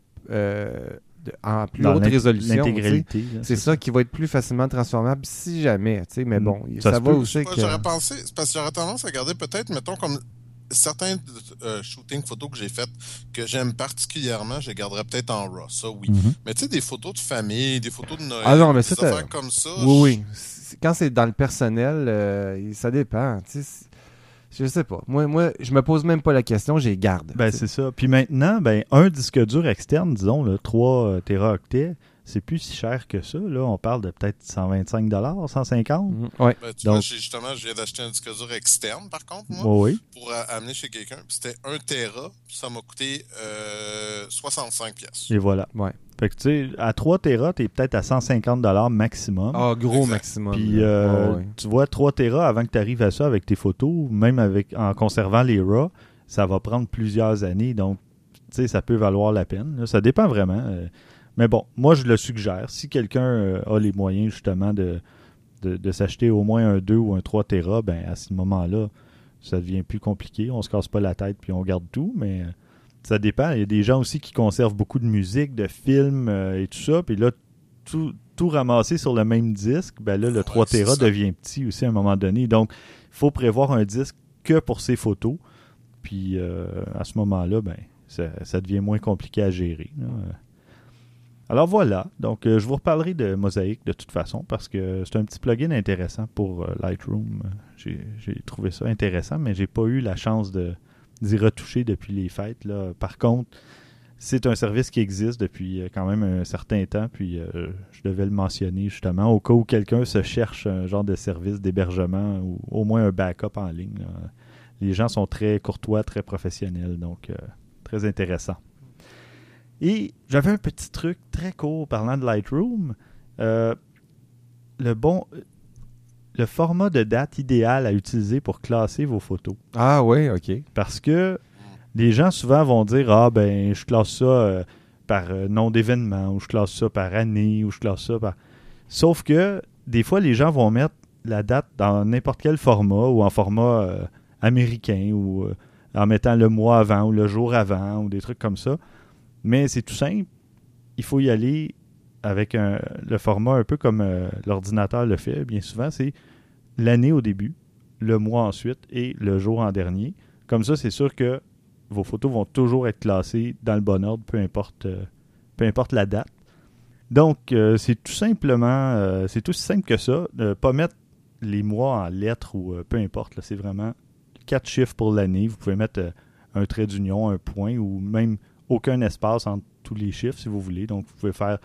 en plus haute résolution. L'intégralité. Là, c'est ça qui va être plus facilement transformable si jamais. Mais bon, ça va aussi que... J'aurais pensé, parce que j'aurais tendance à garder peut-être, mettons, comme certains shootings photos que j'ai faites que j'aime particulièrement, je les garderais peut-être en RAW, ça oui. Mais tu sais, des photos de famille, des photos de Noël, non, mais des affaires comme ça. Oui. Quand c'est dans le personnel, ça dépend. Je sais pas. Moi, je me pose même pas la question, je les garde. Ben, c'est ça. Puis maintenant, un disque dur externe, disons, là, 3 téraoctets, c'est plus si cher que ça. Là, on parle de peut-être 125$, 150$. Ouais. Ben, tu vois, justement, je viens d'acheter un disque dur externe, par contre, moi, pour amener chez quelqu'un. Puis c'était 1 téra, puis ça m'a coûté 65$. Et voilà. Ouais. Fait que tu sais, à 3 téra, t'es peut-être à 150$ maximum. Ah, gros maximum. Puis tu vois, 3 téra, avant que tu arrives à ça avec tes photos, même en conservant les RAW, ça va prendre plusieurs années. Donc, tu sais, ça peut valoir la peine. Là. Ça dépend vraiment. Mais bon, moi, je le suggère. Si quelqu'un a les moyens, justement, de s'acheter au moins un 2 ou un 3 téra, ben à ce moment-là, ça devient plus compliqué. On se casse pas la tête puis on garde tout, mais... Ça dépend. Il y a des gens aussi qui conservent beaucoup de musique, de films et tout ça. Puis là, tout ramasser sur le même disque, ben là, le 3 Tera devient petit aussi à un moment donné. Donc, il faut prévoir un disque que pour ses photos. Puis à ce moment-là, ben ça devient moins compliqué à gérer. Là. Alors voilà. Donc, je vous reparlerai de Mosaic de toute façon parce que c'est un petit plugin intéressant pour Lightroom. J'ai trouvé ça intéressant, mais j'ai pas eu la chance d'y retoucher depuis les fêtes. Là. Par contre, c'est un service qui existe depuis quand même un certain temps, puis je devais le mentionner justement, au cas où quelqu'un se cherche un genre de service d'hébergement ou au moins un backup en ligne. Là. Les gens sont très courtois, très professionnels, donc très intéressant. Et j'avais un petit truc très court parlant de Lightroom. Le format de date idéal à utiliser pour classer vos photos. Ah oui, OK. Parce que les gens souvent vont dire « Ah, ben, je classe ça par nom d'événement, ou je classe ça par année, ou je classe ça par... » Sauf que, des fois, les gens vont mettre la date dans n'importe quel format, ou en format américain, ou en mettant le mois avant ou le jour avant ou des trucs comme ça. Mais c'est tout simple. Il faut y aller avec le format un peu comme l'ordinateur le fait bien souvent. C'est l'année au début, le mois ensuite et le jour en dernier. Comme ça, c'est sûr que vos photos vont toujours être classées dans le bon ordre, peu importe la date. Donc, c'est tout simplement, c'est tout simple que ça. Pas mettre les mois en lettres ou peu importe. Là, c'est vraiment 4 chiffres pour l'année. Vous pouvez mettre un trait d'union, un point ou même aucun espace entre tous les chiffres si vous voulez. Donc, vous pouvez faire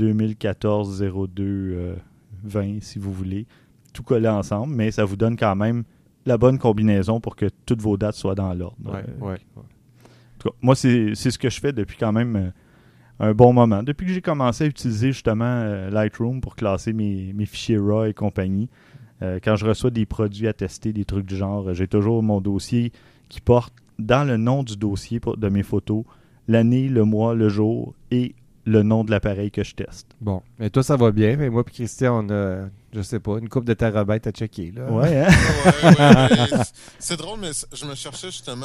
2014 02 20 si vous voulez. Tout coller ensemble, mais ça vous donne quand même la bonne combinaison pour que toutes vos dates soient dans l'ordre. Ouais. En tout cas, moi, c'est ce que je fais depuis quand même un bon moment. Depuis que j'ai commencé à utiliser justement Lightroom pour classer mes fichiers RAW et compagnie, quand je reçois des produits à tester, des trucs du genre, j'ai toujours mon dossier qui porte dans le nom du dossier de mes photos l'année, le mois, le jour et le nom de l'appareil que je teste. Bon, mais toi, ça va bien. Mais moi et Christian, on a, je sais pas, une couple de terabytes à checker. Là. Ouais, hein? Ouais. C'est drôle, mais je me cherchais justement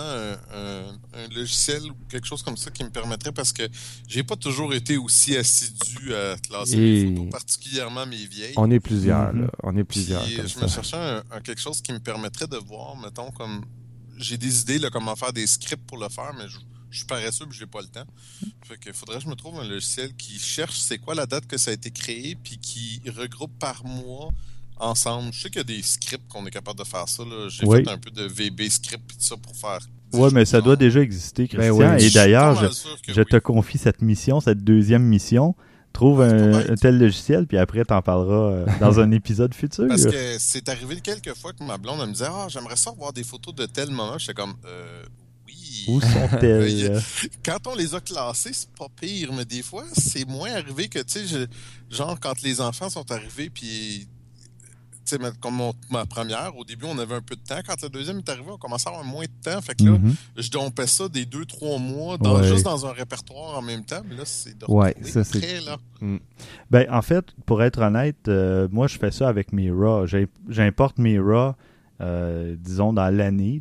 un logiciel ou quelque chose comme ça qui me permettrait, parce que j'ai pas toujours été aussi assidu à classer mes photos, particulièrement mes vieilles. On est plusieurs, là. On est plusieurs. Puis, je me cherchais quelque chose qui me permettrait de voir, mettons, comme... J'ai des idées, là, comment faire des scripts pour le faire, mais je suis paresseux et j'ai pas le temps. Fait que faudrait que je me trouve un logiciel qui cherche c'est quoi la date que ça a été créé puis qui regroupe par mois ensemble. Je sais qu'il y a des scripts qu'on est capable de faire ça. Là. J'ai fait un peu de VB script et tout ça pour faire... Oui, mais ça doit déjà exister, Christian. Ben oui. Et d'ailleurs, je te confie cette mission, cette deuxième mission. Trouve un tel logiciel, puis après, t'en parleras dans un épisode futur. Parce que c'est arrivé quelques fois que ma blonde elle me disait « Ah, j'aimerais ça voir des photos de tel moment. » J'étais comme oui. Où sont-elles? Quand on les a classées, c'est pas pire, mais des fois, c'est moins arrivé que, tu sais, genre quand les enfants sont arrivés, puis, tu sais, comme ma première, au début, on avait un peu de temps. Quand le deuxième est arrivé, on commençait à avoir moins de temps. Fait que là, je dompais ça des 2-3 mois, juste dans un répertoire en même temps. Mais là, c'est de retrouver là. Ben, en fait, pour être honnête, moi, je fais ça avec mes RAW. J'importe mes RAW, disons, dans l'année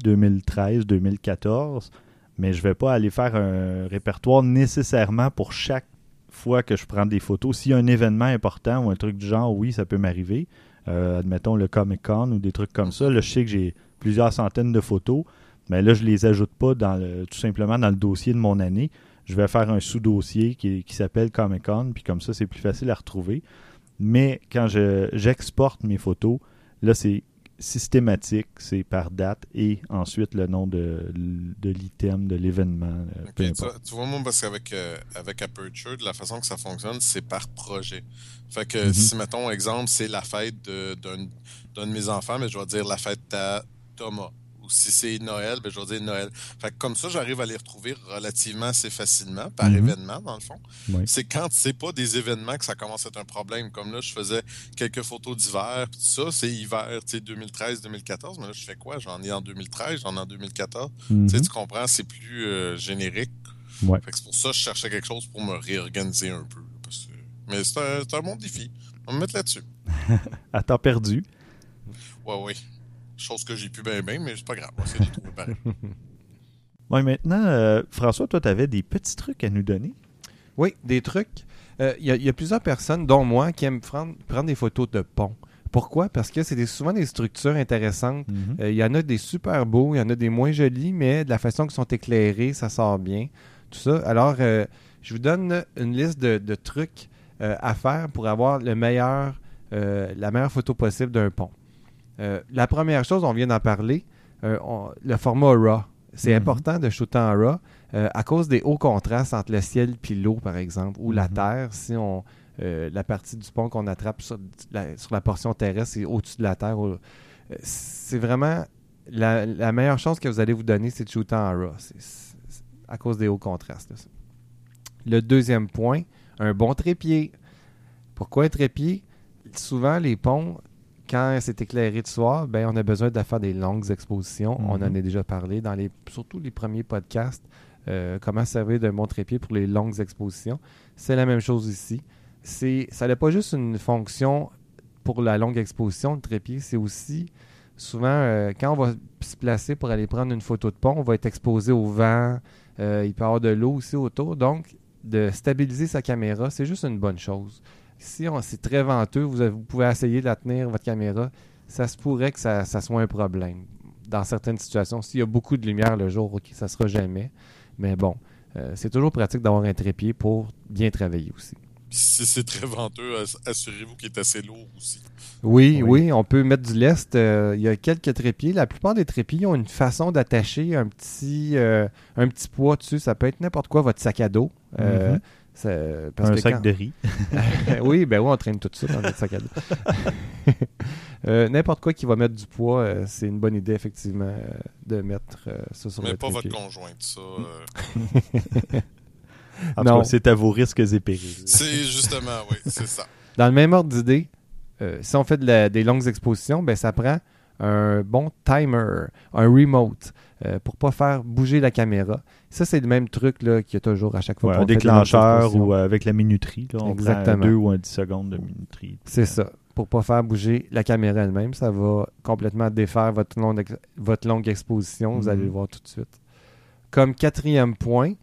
2013-2014, mais je vais pas aller faire un répertoire nécessairement pour chaque fois que je prends des photos. S'il y a un événement important ou un truc du genre, oui, ça peut m'arriver. Admettons le Comic-Con ou des trucs comme ça. Là, je sais que j'ai plusieurs centaines de photos, mais là, je les ajoute pas tout simplement dans le dossier de mon année. Je vais faire un sous-dossier qui s'appelle Comic-Con, puis comme ça, c'est plus facile à retrouver. Mais quand j'exporte mes photos, là, c'est systématique, c'est par date et ensuite le nom de l'item, de l'événement. Okay, tu vois, moi, parce qu'avec Aperture, de la façon que ça fonctionne, c'est par projet. Fait que si, mettons, exemple, c'est la fête d'un de mes enfants, mais je vais dire la fête à Thomas. Ou si c'est Noël, ben je vais dire Noël. Fait que comme ça, j'arrive à les retrouver relativement assez facilement, par événement, dans le fond. Oui. C'est quand c'est pas des événements que ça commence à être un problème. Comme là, je faisais quelques photos d'hiver, puis tout ça, c'est hiver, tu sais, 2013-2014, mais là, je fais quoi? J'en ai en 2013, j'en ai en 2014. Tu sais, tu comprends, c'est plus générique. Ouais. Fait que c'est pour ça que je cherchais quelque chose pour me réorganiser un peu. Mais c'est un bon défi. On va me mettre là-dessus. À temps perdu. Oui. Chose que j'ai pu bien, mais c'est pas grave. On va essayer de trouver pareil. Oui, maintenant, François, toi, tu avais des petits trucs à nous donner. Oui, des trucs. Il y a plusieurs personnes, dont moi, qui aiment prendre des photos de ponts. Pourquoi? Parce que c'est souvent des structures intéressantes. Il y en a des super beaux, il y en a des moins jolis, mais de la façon qu'ils sont éclairés, ça sort bien. Tout ça. Alors, je vous donne une liste de trucs à faire pour avoir la meilleure photo possible d'un pont. La première chose, on vient d'en parler, le format RAW. C'est important de shooter en RAW à cause des hauts contrastes entre le ciel et l'eau, par exemple, ou la terre. Si la partie du pont qu'on attrape sur la portion terrestre, c'est au-dessus de la terre. C'est vraiment la meilleure chose que vous allez vous donner, c'est de shooter en RAW. C'est à cause des hauts contrastes. Là. Le deuxième point, un bon trépied. Pourquoi un trépied? Souvent, les ponts, quand c'est éclairé de soir, ben, on a besoin de faire des longues expositions. On en a déjà parlé dans surtout les premiers podcasts. Comment servir d'un bon trépied pour les longues expositions. C'est la même chose ici. Ça n'a pas juste une fonction pour la longue exposition, le trépied, c'est aussi Souvent, quand on va se placer pour aller prendre une photo de pont, on va être exposé au vent. Il peut y avoir de l'eau aussi autour. Donc, de stabiliser sa caméra, c'est juste une bonne chose. Si c'est très venteux, vous pouvez essayer de la tenir, votre caméra. Ça se pourrait que ça soit un problème. Dans certaines situations, s'il y a beaucoup de lumière le jour, OK, ça ne sera jamais. Mais bon, c'est toujours pratique d'avoir un trépied pour bien travailler aussi. Puis si c'est très venteux, assurez-vous qu'il est assez lourd aussi. Oui, on peut mettre du lest. Il y a quelques trépieds. La plupart des trépieds ont une façon d'attacher un petit poids dessus. Ça peut être n'importe quoi, votre sac à dos. Un sac de riz. oui, on traîne tout ça dans notre sac à dos. N'importe quoi qui va mettre du poids, c'est une bonne idée, effectivement, de mettre ça sur le trépied. Mais pas votre conjointe, ça. En tout cas, c'est à vos risques et périls. C'est justement, oui, c'est ça. Dans le même ordre d'idée, si on fait des longues expositions, ça prend un bon timer, un remote, pour pas faire bouger la caméra. Ça, c'est le même truc là, qu'il y a toujours à chaque fois. Un déclencheur ou avec la minuterie. Là, on Exactement. prend 2 ou 10 secondes de minuterie. C'est ça. Pour pas faire bouger la caméra elle-même, ça va complètement défaire votre longue exposition. Vous allez le voir tout de suite. Comme 4e point,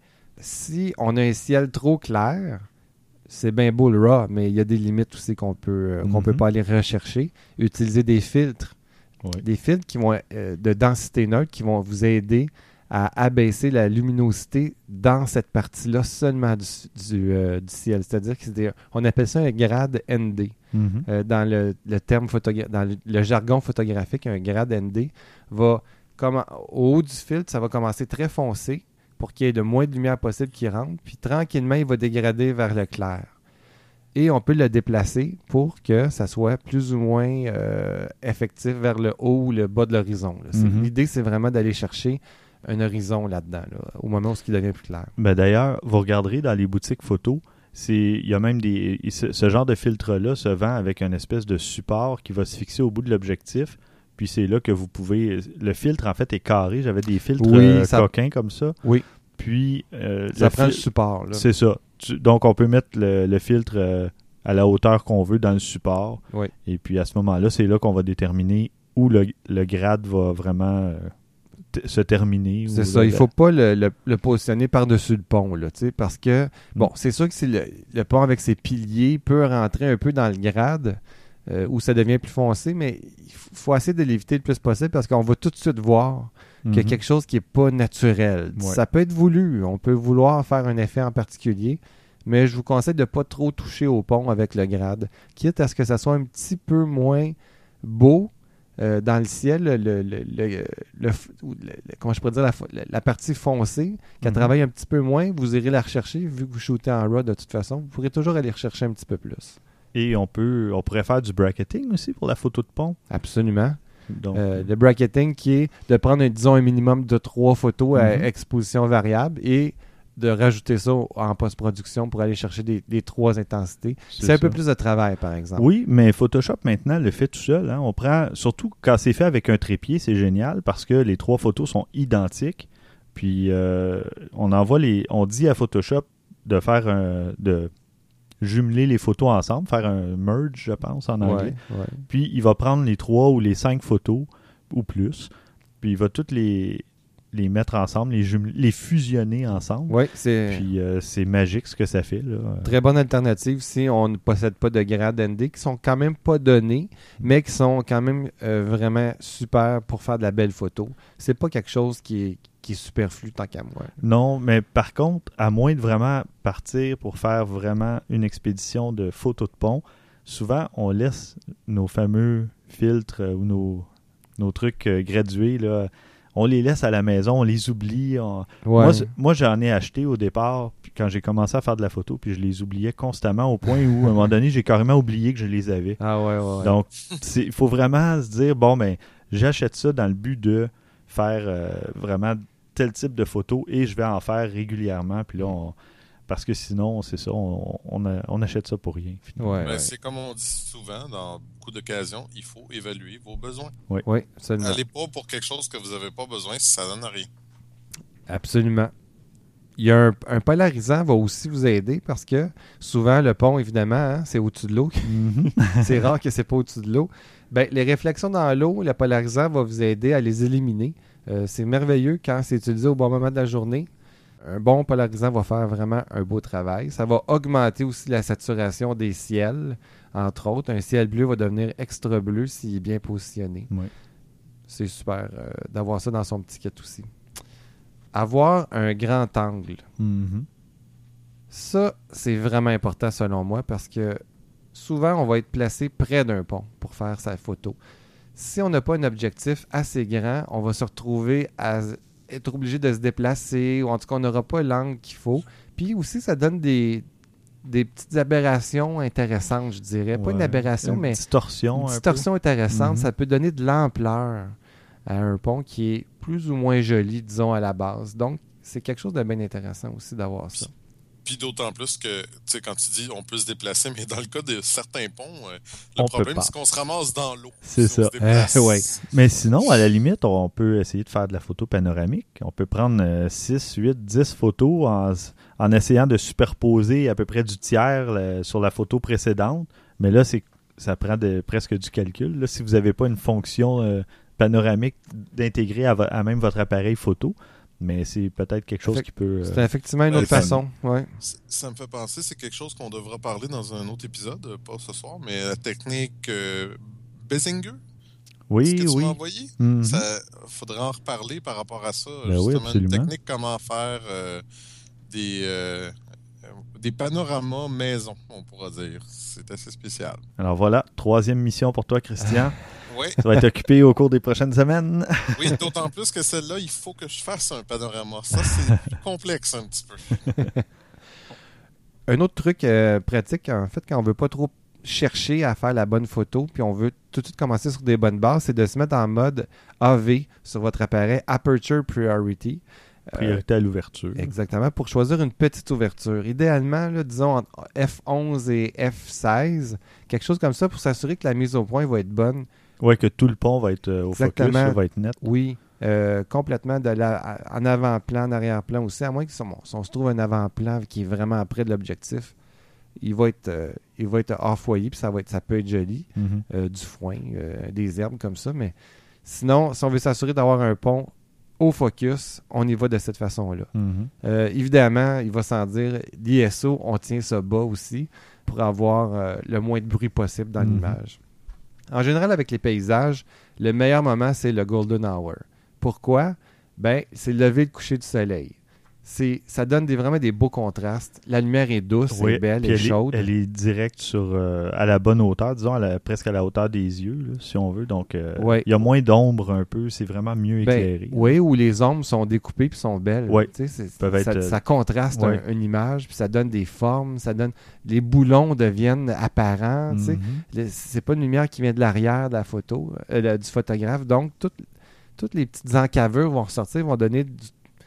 si on a un ciel trop clair, c'est bien beau le RAW, mais il y a des limites aussi qu'on peut pas aller rechercher. Utiliser des filtres. Ouais. Des filtres qui vont de densité neutre qui vont vous aider à abaisser la luminosité dans cette partie-là seulement du ciel. C'est-à-dire qu'on appelle ça un grade ND. Dans le terme dans le jargon photographique, un grade ND va au haut du filtre, ça va commencer très foncé pour qu'il y ait le moins de lumière possible qui rentre, puis tranquillement, il va dégrader vers le clair. Et on peut le déplacer pour que ça soit plus ou moins effectif vers le haut ou le bas de l'horizon. L'idée, c'est vraiment d'aller chercher un horizon là-dedans, au moment où il devient plus clair. D'ailleurs, vous regarderez dans les boutiques photos, il y a même ce genre de filtre-là se vend avec une espèce de support qui va se fixer au bout de l'objectif. Puis c'est là que vous pouvez... Le filtre, en fait, est carré. J'avais des filtres coquins comme ça. Oui. Puis... ça prend le support. Là. C'est ça. Donc, on peut mettre le filtre à la hauteur qu'on veut dans le support. Oui. Et puis, à ce moment-là, c'est là qu'on va déterminer où le grade va vraiment se terminer. C'est ça. Il ne faut pas le positionner par-dessus le pont, là, parce que, c'est sûr que le pont avec ses piliers peut rentrer un peu dans le grade où ça devient plus foncé, mais il faut essayer de l'éviter le plus possible parce qu'on va tout de suite voir qu'il y a quelque chose qui n'est pas naturel. Ouais. Ça peut être voulu. On peut vouloir faire un effet en particulier, mais je vous conseille de ne pas trop toucher au pont avec le grade, quitte à ce que ça soit un petit peu moins beau dans le ciel, comment je pourrais dire, la partie foncée, qu'elle travaille un petit peu moins, vous irez la rechercher, vu que vous shootez en RAW de toute façon, vous pourrez toujours aller rechercher un petit peu plus. Et on pourrait faire du bracketing aussi pour la photo de pont. Absolument. Donc, le bracketing qui est de prendre, disons, un minimum de 3 photos à exposition variable et de rajouter ça en post-production pour aller chercher des 3 intensités. C'est un peu plus de travail, par exemple. Oui, mais Photoshop, maintenant, le fait tout seul. On prend, surtout quand c'est fait avec un trépied, c'est génial parce que les 3 photos sont identiques. Puis, on dit à Photoshop de faire de jumeler les photos ensemble, faire un merge, je pense, en anglais. Ouais. Puis, il va prendre les 3 ou les 5 photos ou plus. Puis, il va toutes les mettre ensemble, les fusionner ensemble. Oui, Puis c'est magique ce que ça fait. Là. Très bonne alternative si on ne possède pas de grade ND qui sont quand même pas donnés, mais qui sont quand même vraiment super pour faire de la belle photo. C'est pas quelque chose qui est superflu tant qu'à moi. Non, mais par contre, à moins de vraiment partir pour faire vraiment une expédition de photos de pont, souvent on laisse nos fameux filtres ou nos trucs gradués là. On les laisse à la maison, on les oublie. Moi, j'en ai acheté au départ quand j'ai commencé à faire de la photo, puis je les oubliais constamment au point où, à un moment donné, j'ai carrément oublié que je les avais. Ah ouais. Donc, il faut vraiment se dire, j'achète ça dans le but de faire vraiment tel type de photo et je vais en faire régulièrement. Puis là, parce que sinon, c'est ça, on achète ça pour rien. C'est comme on dit souvent, dans beaucoup d'occasions, il faut évaluer vos besoins. Oui, absolument. Allez pas pour quelque chose que vous n'avez pas besoin si ça donne rien. Absolument. Il y a un polarisant va aussi vous aider parce que souvent, le pont, évidemment, hein, c'est au-dessus de l'eau. C'est rare que c'est pas au-dessus de l'eau. Ben, les réflexions dans l'eau, le polarisant va vous aider à les éliminer. C'est merveilleux quand c'est utilisé au bon moment de la journée. Un bon polarisant va faire vraiment un beau travail. Ça va augmenter aussi la saturation des ciels, entre autres. Un ciel bleu va devenir extra bleu s'il est bien positionné. Oui. C'est super d'avoir ça dans son petit kit aussi. Avoir un grand angle. Mhm. Ça, c'est vraiment important selon moi parce que souvent, on va être placé près d'un pont pour faire sa photo. Si on n'a pas un objectif assez grand, on va se retrouver à être obligé de se déplacer ou en tout cas, on n'aura pas l'angle qu'il faut. Puis aussi, ça donne des petites aberrations intéressantes, je dirais. Pas une aberration, mais distorsion. une distorsion intéressante. Mhm. Ça peut donner de l'ampleur à un pont qui est plus ou moins joli, disons, à la base. Donc, c'est quelque chose de bien intéressant aussi d'avoir ça. Puis d'autant plus que, tu sais, quand tu dis on peut se déplacer, mais dans le cas de certains ponts, le On problème, peut pas. c'est qu'on se ramasse dans l'eau. C'est si on ça. se déplace. Ouais. Mais sinon, à la limite, on peut essayer de faire de la photo panoramique. On peut prendre 6, 8, 10 photos en essayant de superposer à peu près du tiers sur la photo précédente. Mais là, ça prend presque du calcul. Là, si vous n'avez pas une fonction panoramique d'intégrer à même votre appareil photo, mais c'est peut-être quelque chose qui peut... C'est effectivement une autre façon. Ouais. Ça me fait penser, c'est quelque chose qu'on devra parler dans un autre épisode, pas ce soir, mais la technique Bézinger. Oui, Ce que tu oui. m'as envoyé. Mhm. Faudra en reparler par rapport à ça. Ben oui, justement, absolument. une technique comment faire des panoramas maison, on pourra dire. C'est assez spécial. Alors voilà, 3e mission pour toi, Christian. Oui, Tu vas être occupé au cours des prochaines semaines. oui, d'autant plus que celle-là, il faut que je fasse un panorama. Ça, c'est plus complexe un petit peu. Un autre truc pratique, en fait, quand on veut pas trop chercher à faire la bonne photo, puis on veut tout de suite commencer sur des bonnes bases, c'est de se mettre en mode AV sur votre appareil, Aperture Priority. Priorité à l'ouverture. Exactement, pour choisir une petite ouverture. Idéalement, là, disons entre F11 et F16, quelque chose comme ça pour s'assurer que la mise au point va être bonne. Oui, que tout le pont va être au focus, Exactement. ça va être net. Oui, complètement en avant-plan, en arrière-plan aussi, à moins que si on se trouve un avant-plan qui est vraiment près de l'objectif, il va être hors foyer, puis ça peut être joli, Mhm. du foin, des herbes comme ça, mais sinon, si on veut s'assurer d'avoir un pont au focus, on y va de cette façon-là. Mhm. Évidemment, il va sans dire, l'ISO, on tient ça bas aussi pour avoir le moins de bruit possible dans l'image. En général, avec les paysages, le meilleur moment, c'est le golden hour. Pourquoi? Ben, c'est le lever et le coucher du soleil. Ça donne vraiment des beaux contrastes. La lumière est douce, Oui, elle est belle, puis elle est chaude. Elle est directe à la bonne hauteur, disons, presque à la hauteur des yeux, là, si on veut. Donc, Ouais. il y a moins d'ombre un peu, c'est vraiment mieux éclairé. Oui, où les ombres sont découpées puis sont belles. Ouais. Tu sais, Peuvent être, ça contraste ouais. une image, puis ça donne des formes, les boulons deviennent apparents. Tu sais. Mhm. C'est pas une lumière qui vient de l'arrière de la photo, du photographe. Donc, toutes les petites encavures vont ressortir, vont donner de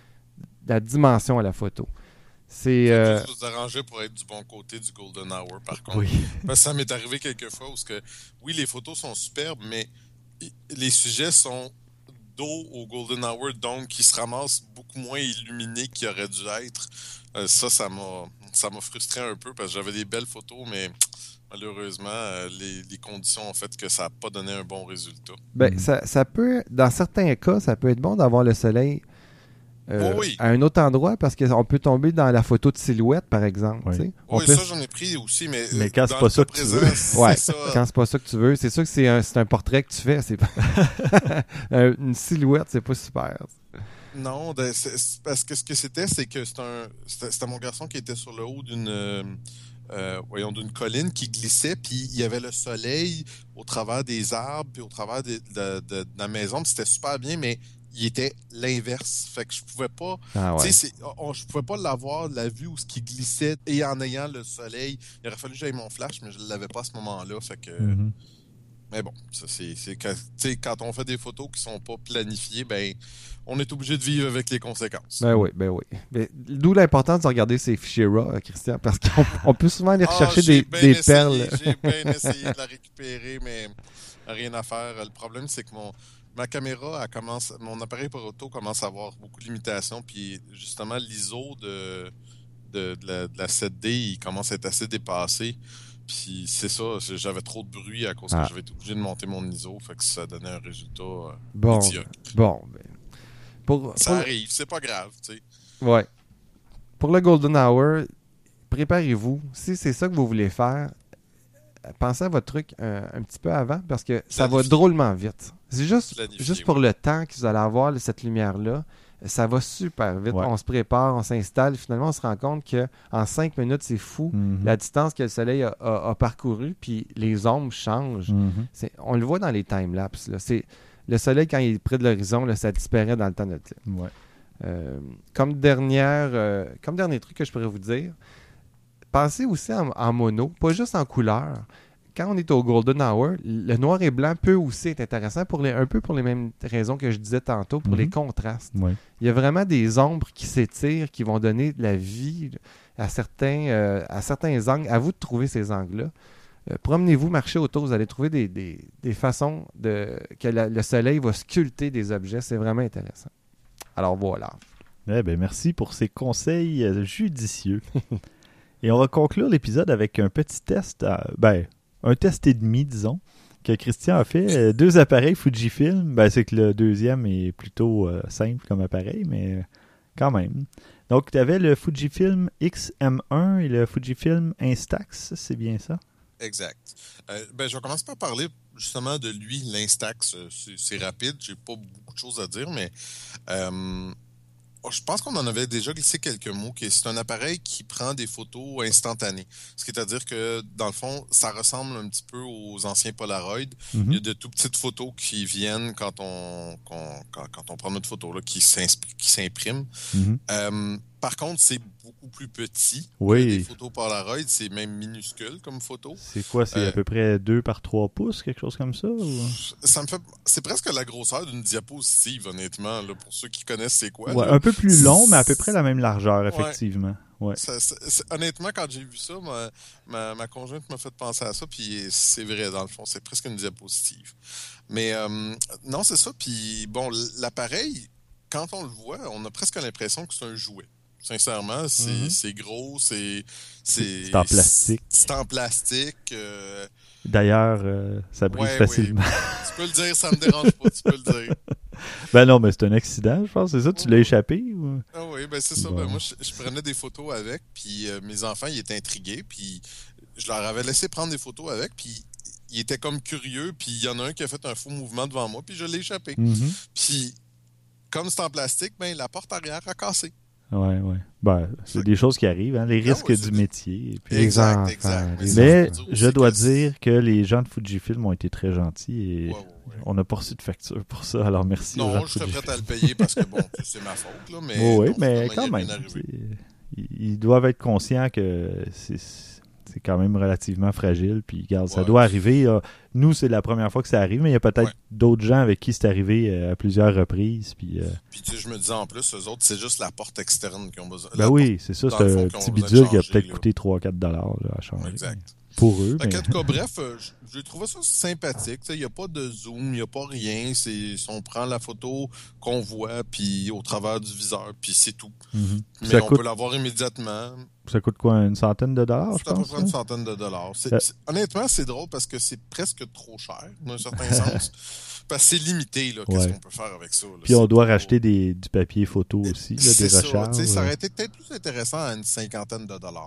la dimension à la photo. C'est Juste vous arranger pour être du bon côté du Golden Hour, par contre. Oui. Parce que ça m'est arrivé quelques fois où oui, les photos sont superbes, mais les sujets sont dos au Golden Hour, donc qui se ramassent beaucoup moins illuminés qu'ils auraient dû être. Ça m'a frustré un peu parce que j'avais des belles photos, mais malheureusement, les conditions ont fait que ça n'a pas donné un bon résultat. ça peut, dans certains cas, ça peut être bon d'avoir le soleil Oui. à un autre endroit parce qu'on peut tomber dans la photo de silhouette, par exemple. Oui. Tu sais. Oui, ça, j'en ai pris aussi, mais quand c'est pas ça que tu veux. Ouais, ça. quand c'est pas ça que tu veux. C'est sûr que c'est un portrait que tu fais. C'est pas une silhouette, c'est pas super. Non, parce que ce que c'était, c'est que c'était mon garçon qui était sur le haut d'une colline qui glissait, puis il y avait le soleil au travers des arbres, puis au travers de la maison, puis c'était super bien, mais il était l'inverse. Fait que je pouvais pas, je pouvais pas l'avoir, la vue où ce qui glissait, et en ayant le soleil, il aurait fallu que j'aille mon flash, mais je l'avais pas à ce moment-là, fait que... Mais bon, ça c'est quand on fait des photos qui sont pas planifiées, ben on est obligé de vivre avec les conséquences. Ben oui. D'où l'importance de regarder ces fichiers RAW, Christian, parce qu'on peut souvent aller rechercher des perles. J'ai bien essayé de la récupérer, mais rien à faire. Le problème, c'est que ma caméra, mon appareil photo commence à avoir beaucoup de limitations, puis justement, l'ISO de la 7D, il commence à être assez dépassé. Puis c'est ça, j'avais trop de bruit à cause que j'avais été obligé de monter mon ISO, fait que ça donnait un résultat médiocre. Ça arrive, c'est pas grave, tu sais. Ouais. Pour le Golden Hour, préparez-vous. Si c'est ça que vous voulez faire, pensez à votre truc un petit peu avant, parce que ça va drôlement vite. C'est juste pour le temps que vous allez avoir cette lumière-là. Ça va super vite. Ouais. On se prépare, on s'installe. Finalement, on se rend compte qu'en 5 minutes, c'est fou la distance que le soleil a parcouru, puis les ombres changent. On le voit dans les timelapses. Le soleil, quand il est près de l'horizon, là, ça disparaît dans le temps de type. Ouais. Comme dernier truc que je pourrais vous dire, pensez aussi en mono, pas juste en couleur. Quand on est au Golden Hour, le noir et blanc peut aussi être intéressant un peu pour les mêmes raisons que je disais tantôt, pour les contrastes. Ouais. Il y a vraiment des ombres qui s'étirent, qui vont donner de la vie à certains angles. À vous de trouver ces angles-là. Promenez-vous, marchez autour, vous allez trouver des façons que le soleil va sculpter des objets. C'est vraiment intéressant. Alors voilà. Merci pour ces conseils judicieux. Et on va conclure l'épisode avec un petit test, un test et demi, disons, que Christian a fait. 2 appareils Fujifilm. C'est que le deuxième est plutôt simple comme appareil, mais quand même. Donc, tu avais le Fujifilm X-M1 et le Fujifilm Instax, c'est bien ça? Exact. Je vais commencer par parler justement de lui, l'Instax. C'est rapide, j'ai pas beaucoup de choses à dire, mais je pense qu'on en avait déjà glissé quelques mots. C'est un appareil qui prend des photos instantanées. Ce qui est à dire que, dans le fond, ça ressemble un petit peu aux anciens Polaroid. Il y a de tout petites photos qui viennent quand on prend notre photo, là, qui s'impriment. Par contre, c'est beaucoup plus petit. Oui. Les photos Polaroid, c'est même minuscule comme photo. C'est quoi? C'est à peu près 2 par 3 pouces, quelque chose comme ça? Ou? C'est presque la grosseur d'une diapositive, honnêtement, là, pour ceux qui connaissent c'est quoi. Ouais, un peu plus long, mais à peu près la même largeur, effectivement. Ouais. Honnêtement, quand j'ai vu ça, ma conjointe m'a fait penser à ça, puis c'est vrai, dans le fond, c'est presque une diapositive. Mais non, c'est ça. Puis bon, l'appareil, quand on le voit, on a presque l'impression que c'est un jouet. Sincèrement, c'est gros, c'est en plastique. C'est en plastique. D'ailleurs, ça brise facilement. Oui. Tu peux le dire, ça me dérange pas, tu peux le dire. Non, mais c'est un accident, je pense. C'est ça, tu l'as échappé? Ou? Ah oui, c'est ça. Moi, je prenais des photos avec, puis mes enfants, ils étaient intrigués, puis je leur avais laissé prendre des photos avec, puis ils étaient comme curieux, puis il y en a un qui a fait un faux mouvement devant moi, puis je l'ai échappé. Puis, comme c'est en plastique, la porte arrière a cassé. Ouais. C'est des choses qui arrivent, hein, les risques du métier. Puis exact. Mais je dois dire que les gens de Fujifilm ont été très gentils et on n'a pas reçu de facture pour ça. Alors merci. Non, je serais prêt à le payer parce que c'est ma faute. Là, mais oui, mais quand même. Ils doivent être conscients que c'est quand même relativement fragile. Puis, regarde, ça doit arriver. Nous, c'est la première fois que ça arrive, mais il y a peut-être d'autres gens avec qui c'est arrivé à plusieurs reprises. Puis tu sais, je me disais en plus, eux autres, c'est juste la porte externe qui ont besoin. Oui, c'est ça. C'est un petit bidule qui a peut-être coûté 3-4 $ à changer. Exact. Pour eux. En tout cas, bref, j'ai trouvé ça sympathique. Il n'y a pas de zoom, il n'y a pas rien. On prend la photo qu'on voit puis au travers du viseur, puis c'est tout. Mais on peut l'avoir immédiatement. Ça coûte quoi, une centaine de dollars, je pense? C'est à peu près une centaine de dollars. Honnêtement, c'est drôle parce que c'est presque trop cher, dans un certain sens. Parce que c'est limité, là, qu'est-ce qu'on peut faire avec ça. Là. Puis on doit racheter du papier photo aussi, là, des recharges. Ça aurait été peut-être plus intéressant à une cinquantaine de dollars.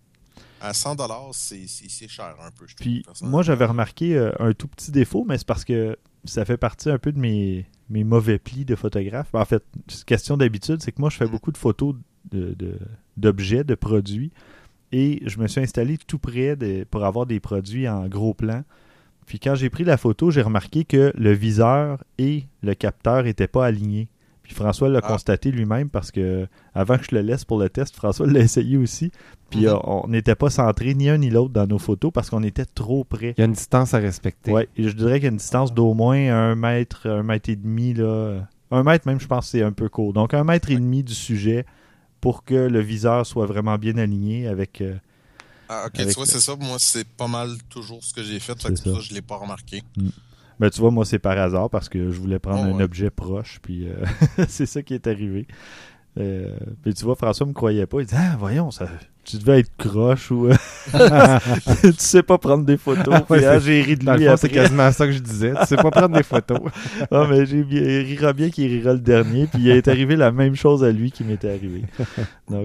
À 100 $, c'est cher un peu, je trouve. Puis moi, j'avais remarqué un tout petit défaut, mais c'est parce que ça fait partie un peu de mes mauvais plis de photographe. En fait, c'est question d'habitude, c'est que moi, je fais beaucoup de photos d'objets, de produits, et je me suis installé tout près pour avoir des produits en gros plan. Puis quand j'ai pris la photo, j'ai remarqué que le viseur et le capteur n'étaient pas alignés. Puis François l'a constaté lui-même parce que avant que je le laisse pour le test, François l'a essayé aussi. Puis on n'était pas centrés ni un ni l'autre dans nos photos parce qu'on était trop près. Il y a une distance à respecter. Oui, je dirais qu'il y a une distance d'au moins 1 mètre, 1 mètre et demi. 1 mètre même, je pense que c'est un peu court. Donc 1 mètre et demi du sujet pour que le viseur soit vraiment bien aligné avec... OK, tu vois, c'est ça. Moi, c'est pas mal toujours ce que j'ai fait. Fait que pour ça, je ne l'ai pas remarqué. Ben, tu vois, moi, c'est par hasard parce que je voulais prendre un ouais. objet proche, puis c'est ça qui est arrivé. Puis tu vois, François me croyait pas. Il dit « Ah, voyons, tu devais être croche ou tu sais pas prendre des photos. » Puis j'ai ri de Dans lui le fond, après. c'est quasiment ça que je disais. Tu sais pas prendre des photos. Ah, mais il rira bien qu'il rira le dernier. Puis il est arrivé la même chose à lui qui m'était arrivé. Donc,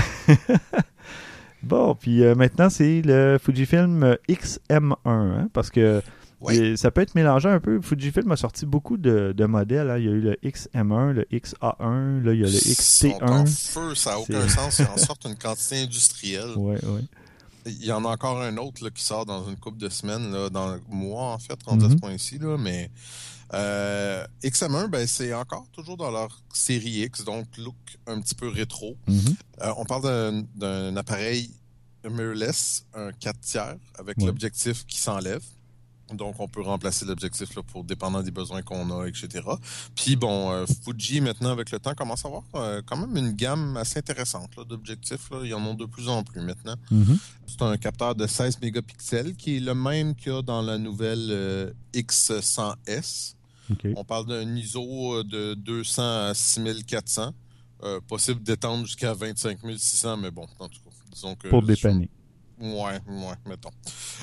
bon, puis maintenant, c'est le Fujifilm XM1, hein, parce que ça peut être mélangé un peu. Fujifilm a sorti beaucoup de modèles. Hein. Il y a eu le XM1, le XA1, là, il y a le XT1. Ils sont en feu, ça n'a aucun sens. Ils en sortent une quantité industrielle. Oui. Il y en a encore un autre là, qui sort dans une couple de semaines, là, dans le mois, en fait, rendu à ce point-ci. Là, mais XM1, ben, c'est encore toujours dans leur série X, donc look un petit peu rétro. On parle d'un appareil mirrorless, un 4/3, avec l'objectif qui s'enlève. Donc, on peut remplacer l'objectif là, pour dépendant des besoins qu'on a, etc. Puis bon, Fuji, maintenant, avec le temps, commence à avoir quand même une gamme assez intéressante là, d'objectifs. Là. Il y en a de plus en plus maintenant. C'est un capteur de 16 mégapixels qui est le même qu'il y a dans la nouvelle X100S. Okay. On parle d'un ISO de 200 à 6400. Possible d'étendre jusqu'à 25 600, mais bon, en tout cas, disons que... Pour dépanner. Ouais, mettons.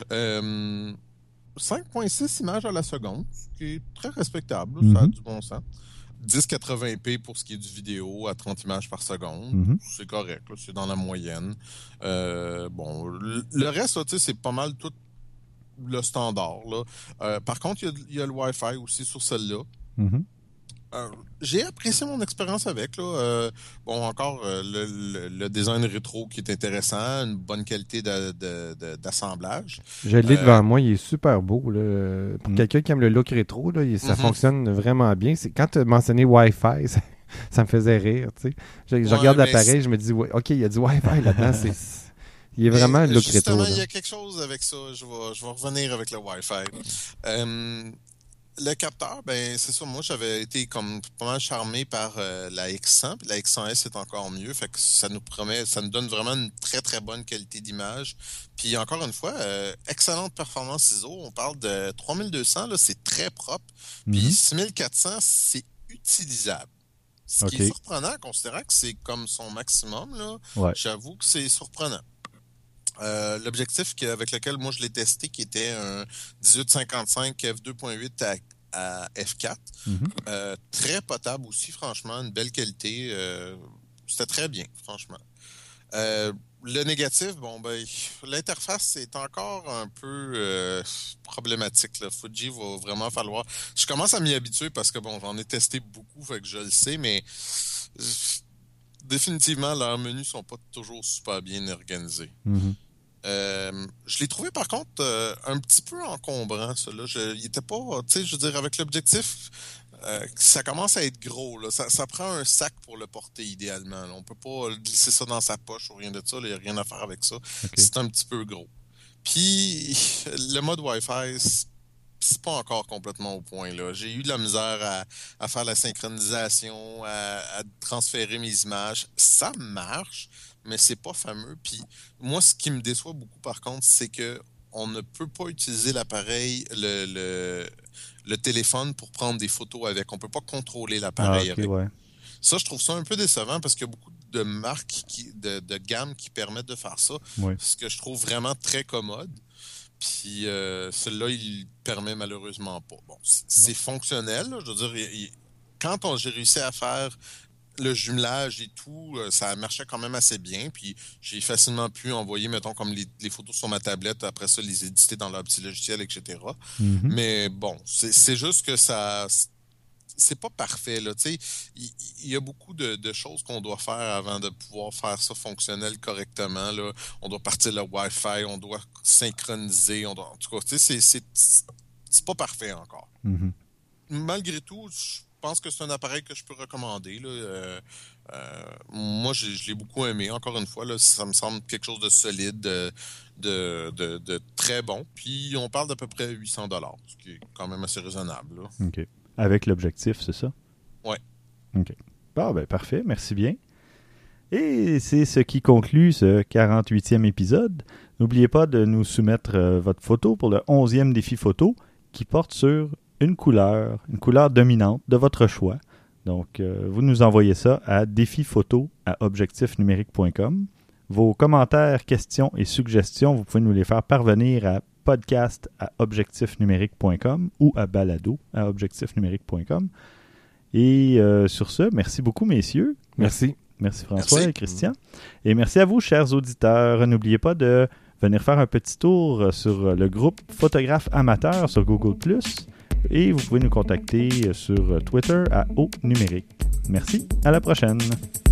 5.6 images à la seconde, ce qui est très respectable, ça a du bon sens. 1080p pour ce qui est du vidéo à 30 images par seconde, c'est correct, là, c'est dans la moyenne. Bon, le reste, là, c'est pas mal tout le standard. Là. Par contre, il y a le Wi-Fi aussi sur celle-là. J'ai apprécié mon expérience avec. Là. Bon, encore le design rétro qui est intéressant, une bonne qualité d'assemblage. Je l'ai devant moi, il est super beau. Là. Pour quelqu'un qui aime le look rétro, là, ça fonctionne vraiment bien. Quand tu as mentionné Wi-Fi, ça me faisait rire. Tu sais. Je regarde l'appareil, je me dis, OK, il y a du Wi-Fi là-dedans. Il est vraiment le look rétro. Justement, il y a quelque chose avec ça. Je vais revenir avec le Wi-Fi. Le capteur, ben c'est ça. Moi, j'avais été comme pas mal charmé par la X100, puis la X100S est encore mieux. Fait que ça nous donne vraiment une très très bonne qualité d'image. Puis encore une fois, excellente performance ISO. On parle de 3200, là, c'est très propre. Puis 6400, c'est utilisable. Ce qui est surprenant, considérant que c'est comme son maximum, là. J'avoue que c'est surprenant. L'objectif avec lequel moi je l'ai testé, qui était un 18-55 f2.8 à f4, très potable aussi, franchement, une belle qualité. C'était très bien, franchement. Le négatif, bon, ben, l'interface est encore un peu problématique. Là. Fuji va vraiment falloir... Je commence à m'y habituer parce que, bon, j'en ai testé beaucoup, fait que je le sais, mais définitivement, leurs menus sont pas toujours super bien organisés. Je l'ai trouvé par contre un petit peu encombrant, ça là. Il était pas, tu sais, je veux dire, avec l'objectif, ça commence à être gros. Là. Ça prend un sac pour le porter idéalement. Là. On peut pas glisser ça dans sa poche ou rien de ça. Il n'y a rien à faire avec ça. C'est un petit peu gros. Puis le mode Wi-Fi, c'est pas encore complètement au point. Là. J'ai eu de la misère à faire la synchronisation, à transférer mes images. Ça marche, mais c'est pas fameux. Puis moi, ce qui me déçoit beaucoup, par contre, c'est que on ne peut pas utiliser l'appareil, le téléphone pour prendre des photos avec. On peut pas contrôler l'appareil avec. Ouais. Ça, je trouve ça un peu décevant parce qu'il y a beaucoup de marques, de gammes qui permettent de faire ça. Ce que je trouve vraiment très commode. Puis celui-là, il permet malheureusement pas. Bon, c'est fonctionnel. Là, je veux dire, quand j'ai réussi à faire le jumelage et tout, ça marchait quand même assez bien. Puis j'ai facilement pu envoyer, mettons, comme les photos sur ma tablette, après ça, les éditer dans leur petit logiciel, etc. Mais bon, c'est juste que ça... C'est pas parfait, là, tu sais. Il y a beaucoup de choses qu'on doit faire avant de pouvoir faire ça fonctionnel correctement, là. On doit partir le Wi-Fi, on doit synchroniser, en tout cas, tu sais, c'est pas parfait encore. Malgré tout, je pense que c'est un appareil que je peux recommander, là. Moi, je l'ai beaucoup aimé, encore une fois, là. Ça me semble quelque chose de solide, de très bon. Puis, on parle d'à peu près $800, ce qui est quand même assez raisonnable, là. OK. Avec l'objectif, c'est ça? Oui. OK. Bon, ben parfait, merci bien. Et c'est ce qui conclut ce 48e épisode. N'oubliez pas de nous soumettre votre photo pour le 11e défi photo qui porte sur une couleur dominante de votre choix. Donc, vous nous envoyez ça à défiphoto@objectifnumérique.com. Vos commentaires, questions et suggestions, vous pouvez nous les faire parvenir à podcast@objectifnumérique.com ou à balado@objectifnumérique.com. Et sur ce, merci beaucoup, messieurs. Merci. Merci François et Christian. Et merci à vous, chers auditeurs. N'oubliez pas de venir faire un petit tour sur le groupe Photographes amateurs sur Google+. Et vous pouvez nous contacter sur Twitter à Au Numérique. Merci, à la prochaine.